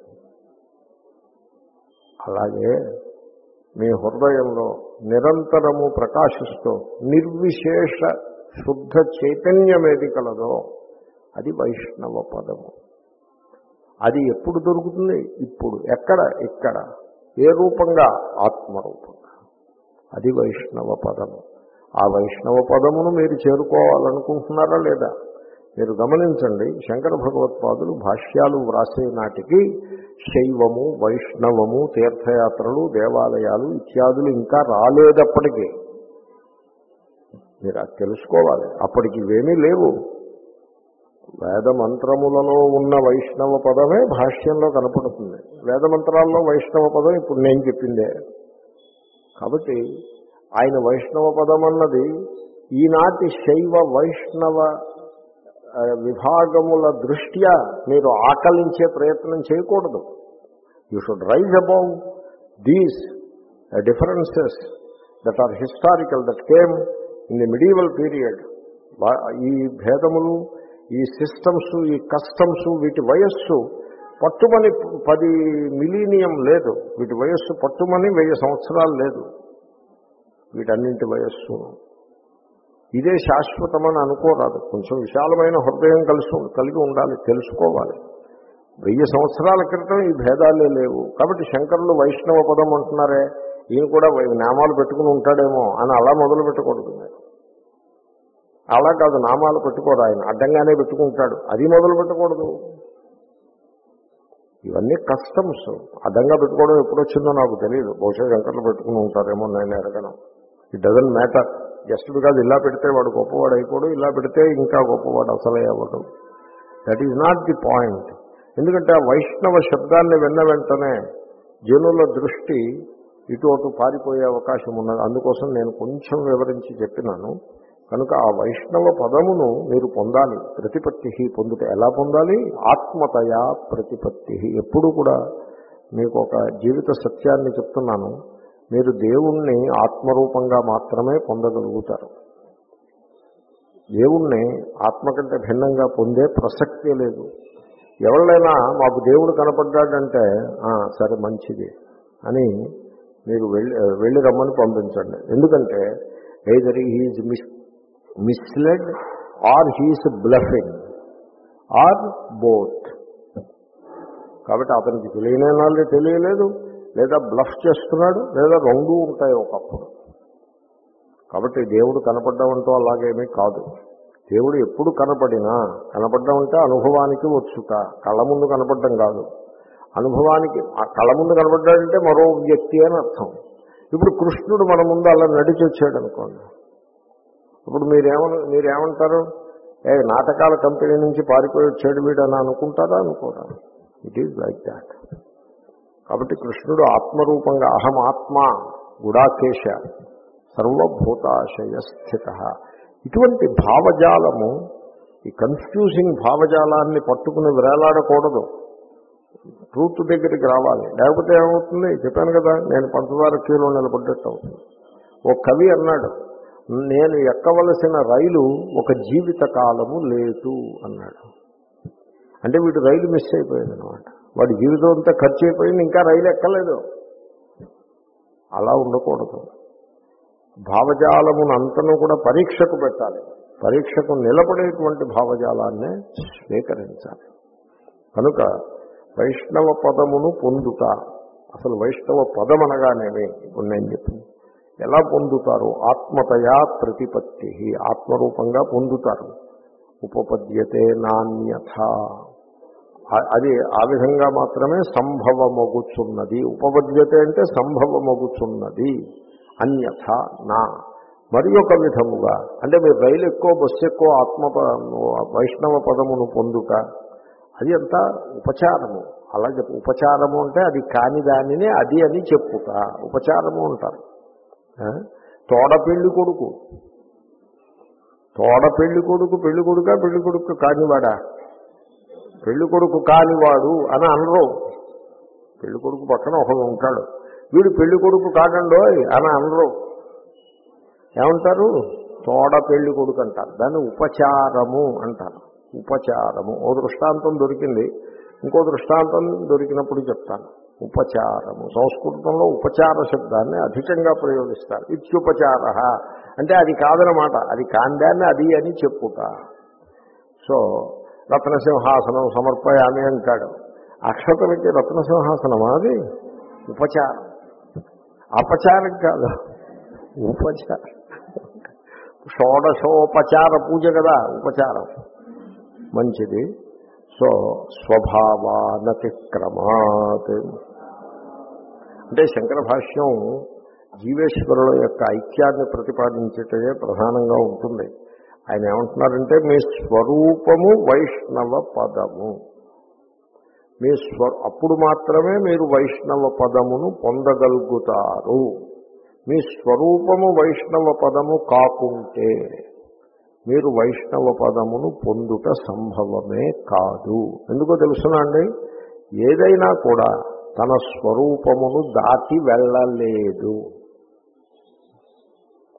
అలాగే మీ హృదయంలో నిరంతరము ప్రకాశిస్తూ నిర్విశేష శుద్ధ చైతన్యమేది కలదో అది వైష్ణవ పదము. అది ఎప్పుడు దొరుకుతుంది? ఇప్పుడు. ఎక్కడ? ఇక్కడ. ఏ రూపంగా? ఆత్మరూపంగా. అది వైష్ణవ పదము. ఆ వైష్ణవ పదమును మీరు చేరుకోవాలనుకుంటున్నారా లేదా? మీరు గమనించండి, శంకర భగవత్పాదులు భాష్యాలు వ్రాసే నాటికి శైవము, వైష్ణవము, తీర్థయాత్రలు, దేవాలయాలు ఇత్యాదులు ఇంకా రాలేదప్పటికీ. మీరు అది తెలుసుకోవాలి. అప్పటికి ఇవేమీ లేవు. వేదమంత్రములలో ఉన్న వైష్ణవ పదమే భాష్యంలో కనపడుతుంది. వేదమంత్రాల్లో వైష్ణవ పదం ఇప్పుడు నేను చెప్పిందే. కాబట్టి ఆయన వైష్ణవ పదం అన్నది ఈనాటి శైవ వైష్ణవ విభాగముల దృష్ట్యా మీరు ఆకలించే ప్రయత్నం చేయకూడదు. You should rise above these differences that are historical, that came in the medieval period. ఈ భేదములు, ఈ సిస్టమ్స్, ఈ కస్టమ్స్, వీటి వయస్సు పట్టుమని పది మిలీనియం లేదు. వీటి వయస్సు పట్టుమని వెయ్యి సంవత్సరాలు లేదు. వీటన్నింటి వయస్సు ఇదే శాశ్వతమని అనుకోరాదు. కొంచెం విశాలమైన హృదయం కలిసి కలిగి ఉండాలి, తెలుసుకోవాలి. వెయ్యి సంవత్సరాల క్రితం ఈ భేదాలే లేవు. కాబట్టి శంకరులు వైష్ణవ పదం అంటున్నారే, ఈయన కూడా నామాలు పెట్టుకుని ఉంటాడేమో అని అలా మొదలు పెట్టకూడదు. అలా కాదు, నామాలు పెట్టుకోరు ఆయన, అడ్డంగానే పెట్టుకుంటాడు, అది మొదలు పెట్టకూడదు. ఇవన్నీ కస్టమ్స్. అడ్డంగా పెట్టుకోవడం ఎప్పుడు వచ్చిందో నాకు తెలియదు. బహుశా శంకర్లు పెట్టుకుని ఉంటారేమో, నేను ఎరగను. It doesn't matter. Just because ఇలా పెడితే వాడు గొప్పవాడు అయిపోడు, ఇలా పెడితే ఇంకా గొప్పవాడు అసలే అవ్వడు. That is not the point. ఎందుకంటే ఆ వైష్ణవ శబ్దాన్ని విన్న వెంటనే జనుల దృష్టి ఇటు అటు పారిపోయే అవకాశం ఉన్నది. అందుకోసం నేను కొంచెం వివరించి చెప్పినాను. కనుక ఆ వైష్ణవ పదమును మీరు పొందాలి. ప్రతిపత్తి పొందుట ఎలా పొందాలి? ఆత్మతయా ప్రతిపత్తి. ఎప్పుడు కూడా మీకు ఒక జీవిత సత్యాన్ని చెప్తున్నాను, మీరు దేవుణ్ణి ఆత్మరూపంగా మాత్రమే పొందగలుగుతారు. దేవుణ్ణి ఆత్మ కంటే భిన్నంగా పొందే ప్రసక్తే లేదు. ఎవరైనా మాకు దేవుడు కనపడ్డాడంటే సరే మంచిది అని మీరు వెళ్ళి వెళ్ళి రమ్మని పంపించండి. ఎందుకంటే either he's miss misled or he's bluffing or both. కాబట్టి అతనికి తెలియని నాళ్ళే తెలియలేదు, లేదా బ్లఫ్ చేస్తున్నాడు, లేదా రెండూ ఉంటాయి ఒకప్పుడు. కాబట్టి దేవుడు కనపడ్డామంటూ అలాగేమీ కాదు. దేవుడు ఎప్పుడు కనపడినా, కనపడ్డం అంటే అనుభవానికి వచ్చుట, కళ్ళ ముందు కనపడడం కాదు. అనుభవానికి ఆ కళ్ళ ముందు కనపడ్డాడంటే మరో వ్యక్తి అని అర్థం. ఇప్పుడు కృష్ణుడు మన ముందు అలా నడిచి వచ్చాడు అనుకోండి, ఇప్పుడు మీరేమ మీరేమంటారు? ఏ నాటకాల కంపెనీ నుంచి పారిపోయి వచ్చాడు వీడు అని అనుకుంటారా? అనుకోరా? It is like that. కాబట్టి కృష్ణుడు ఆత్మరూపంగా అహం ఆత్మ గుడాకేశ సర్వభూతాశయ స్థిత. ఇటువంటి భావజాలము, ఈ కన్ఫ్యూజింగ్ భావజాలాన్ని పట్టుకుని వేలాడకూడదు. ట్రూత్ దగ్గరికి రావాలి. లేకపోతే ఏమవుతుంది? చెప్పాను కదా, నేను పంచదార కిలో నిలబడ్డట్టు అవుతుంది. ఓ కవి అన్నాడు, నేను ఎక్కవలసిన రైలు ఒక జీవిత కాలము లేదు అన్నాడు. అంటే వీడు రైలు మిస్ అయిపోయింది అనమాట. వాడి జీవితం అంతా ఖర్చు అయిపోయింది, ఇంకా రైలు ఎక్కలేదు. అలా ఉండకూడదు. భావజాలమును అంతను కూడా పరీక్షకు పెట్టాలి. పరీక్షకు నిలబడేటువంటి భావజాలాన్నే స్వీకరించాలి. కనుక వైష్ణవ పదమును పొందుట, అసలు వైష్ణవ పదం అనగానేమి ఇప్పుడు నేను చెప్పింది. ఎలా పొందుతారు? ఆత్మతయా ప్రతిపత్తి, ఆత్మరూపంగా పొందుతారు. ఉపపద్యతే నాణ్యథ, అది ఆ విధంగా మాత్రమే సంభవమగుచున్నది. ఉపపద్యతే అంటే సంభవమగుచున్నది. అన్యథ నా, మరి ఒక విధముగా అంటే మీరు రైలు ఎక్కువ, బస్సు ఎక్కువ, ఆత్మ వైష్ణవ పదమును పొందుట అది అంతా ఉపచారము. అలా చెప్పు. ఉపచారము అంటే అది కాని దానిని అది అని చెప్పుట ఉపచారము అంటారు. తోడ పెళ్లి కొడుకు, తోడ పెళ్లి కొడుకు పెళ్లి కొడుక పెళ్లి కొడుకు కానివాడా? పెళ్లి కొడుకు కానివాడు అని అనరు. పెళ్లి కొడుకు పక్కన ఒకడు ఉంటాడు, వీడు పెళ్లి కొడుకు కాదండోయ్ అని అనరు. ఏమంటారు? తోడ పెళ్లి కొడుకు అంటారు. దాన్ని ఉపచారము అంటారు. ఉపచారము. ఓ దృష్టాంతం దొరికింది, ఇంకో దృష్టాంతం దొరికినప్పుడు చెప్తాను. ఉపచారము సంస్కృతంలో ఉపచార శబ్దాన్ని అధికంగా ప్రయోగిస్తారు. ఇత్యుపచార అంటే అది కాదనమాట, అది కాందాన్ని అది అని చెప్పుట. సో రత్నసింహాసనం సమర్పయామి అంటాడు. అక్షతలకి రత్నసింహాసనమా? అది ఉపచారం, అపచారం కాదు, ఉపచారం. షోడశోపచార పూజ కదా ఉపచారం. మంచిది. సో స్వభావానతిక్రమాత్ అంటే శంకర భాష్యం జీవేశ్వరుల యొక్క ఐక్యాన్ని ప్రతిపాదించేటే ప్రధానంగా ఉంటుంది. ఆయన ఏమంటున్నారంటే మీ స్వరూపము వైష్ణవ పదము. మీ స్వ అప్పుడు మాత్రమే మీరు వైష్ణవ పదమును పొందగలుగుతారు. మీ స్వరూపము వైష్ణవ పదము కాకుంటే మీరు వైష్ణవ పదమును పొందుట సంభవమే కాదు. ఎందుకో తెలుసునండి, ఏదైనా కూడా తన స్వరూపమును దాటి వెళ్ళలేదు.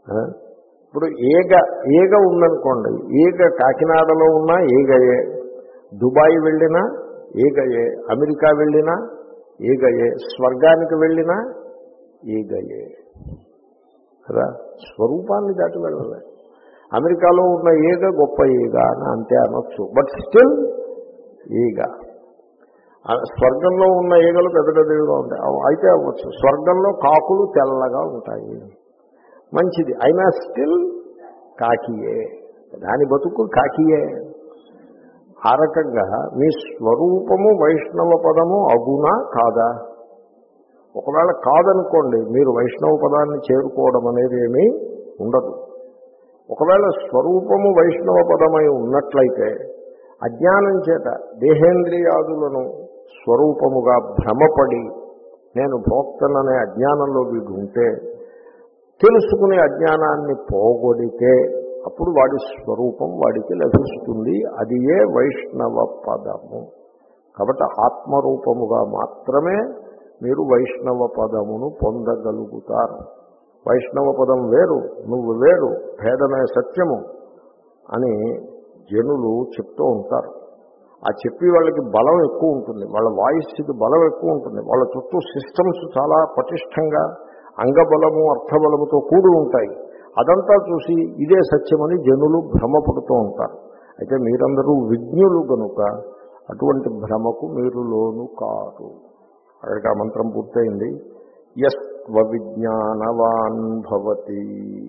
ఇప్పుడు ఈగ ఈగ ఉందనుకోండి, ఈగ కాకినాడలో ఉన్నా ఈగయే, దుబాయ్ వెళ్ళినా ఈగయే, అమెరికా వెళ్ళినా ఈగయే, స్వర్గానికి వెళ్ళినా ఈగయే కదా. స్వరూపాన్ని దాటి వెళ్ళలే. అమెరికాలో ఉన్న ఈగ గొప్ప ఈగ అని అంతే అనొచ్చు, బట్ స్టిల్ ఈగ. స్వర్గంలో ఉన్న ఈగలు పెద్ద పెద్దవిగా ఉంటాయి, అయితే అవ్వచ్చు. స్వర్గంలో కాకులు తెల్లగా ఉంటాయి, మంచిది, అయినా స్టిల్ కాకియే, దాని బతుకు కాకియే. ఆ రకంగా మీ స్వరూపము వైష్ణవ పదము అగునా కాదా? ఒకవేళ కాదనుకోండి, మీరు వైష్ణవ పదాన్ని చేరుకోవడం అనేది ఏమీ ఉండదు. ఒకవేళ స్వరూపము వైష్ణవ పదమై ఉన్నట్లయితే అజ్ఞానం చేత దేహేంద్రియాదులను స్వరూపముగా భ్రమపడి నేను భోక్తననే అజ్ఞానంలో వీడు ఉంటే, తెలుసుకునే అజ్ఞానాన్ని పోగొడితే అప్పుడు వాడి స్వరూపం వాడికి లభిస్తుంది. అది ఏ వైష్ణవ పదము. కాబట్టి ఆత్మరూపముగా మాత్రమే మీరు వైష్ణవ పదమును పొందగలుగుతారు. వైష్ణవ పదం వేరు, నువ్వు వేరు, భేదమే సత్యము అని జనులు చెప్తూ ఉంటారు. ఆ చెప్పి వాళ్ళకి బలం ఎక్కువ ఉంటుంది, వాళ్ళ వాయిస్కి బలం ఎక్కువ ఉంటుంది, వాళ్ళ చుట్టూ సిస్టమ్స్ చాలా పటిష్టంగా అంగబలము అర్థబలముతో కూడి ఉంటాయి. అదంతా చూసి ఇదే సత్యమని జనులు భ్రమపడుతూ ఉంటారు. అయితే మీరందరూ విజ్ఞులు కనుక అటువంటి భ్రమకు మీరు లోను కారు. అక్కడికి ఆ మంత్రం పూర్తయింది. యస్త్వ విజ్ఞానవాన్ భవతి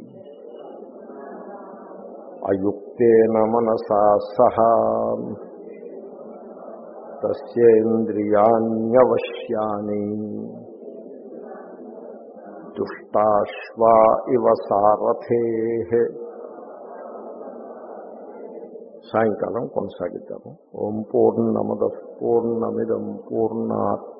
అయుక్తేన మనసా సహా తస్యేంద్రియాణ్యవశ్యాని దుష్టాశ్వా ఇవ సారథేః. సాయంకాలం కొనసాగిద్దాము. ఓం పూర్ణమదః పూర్ణమిదం పూర్ణాత్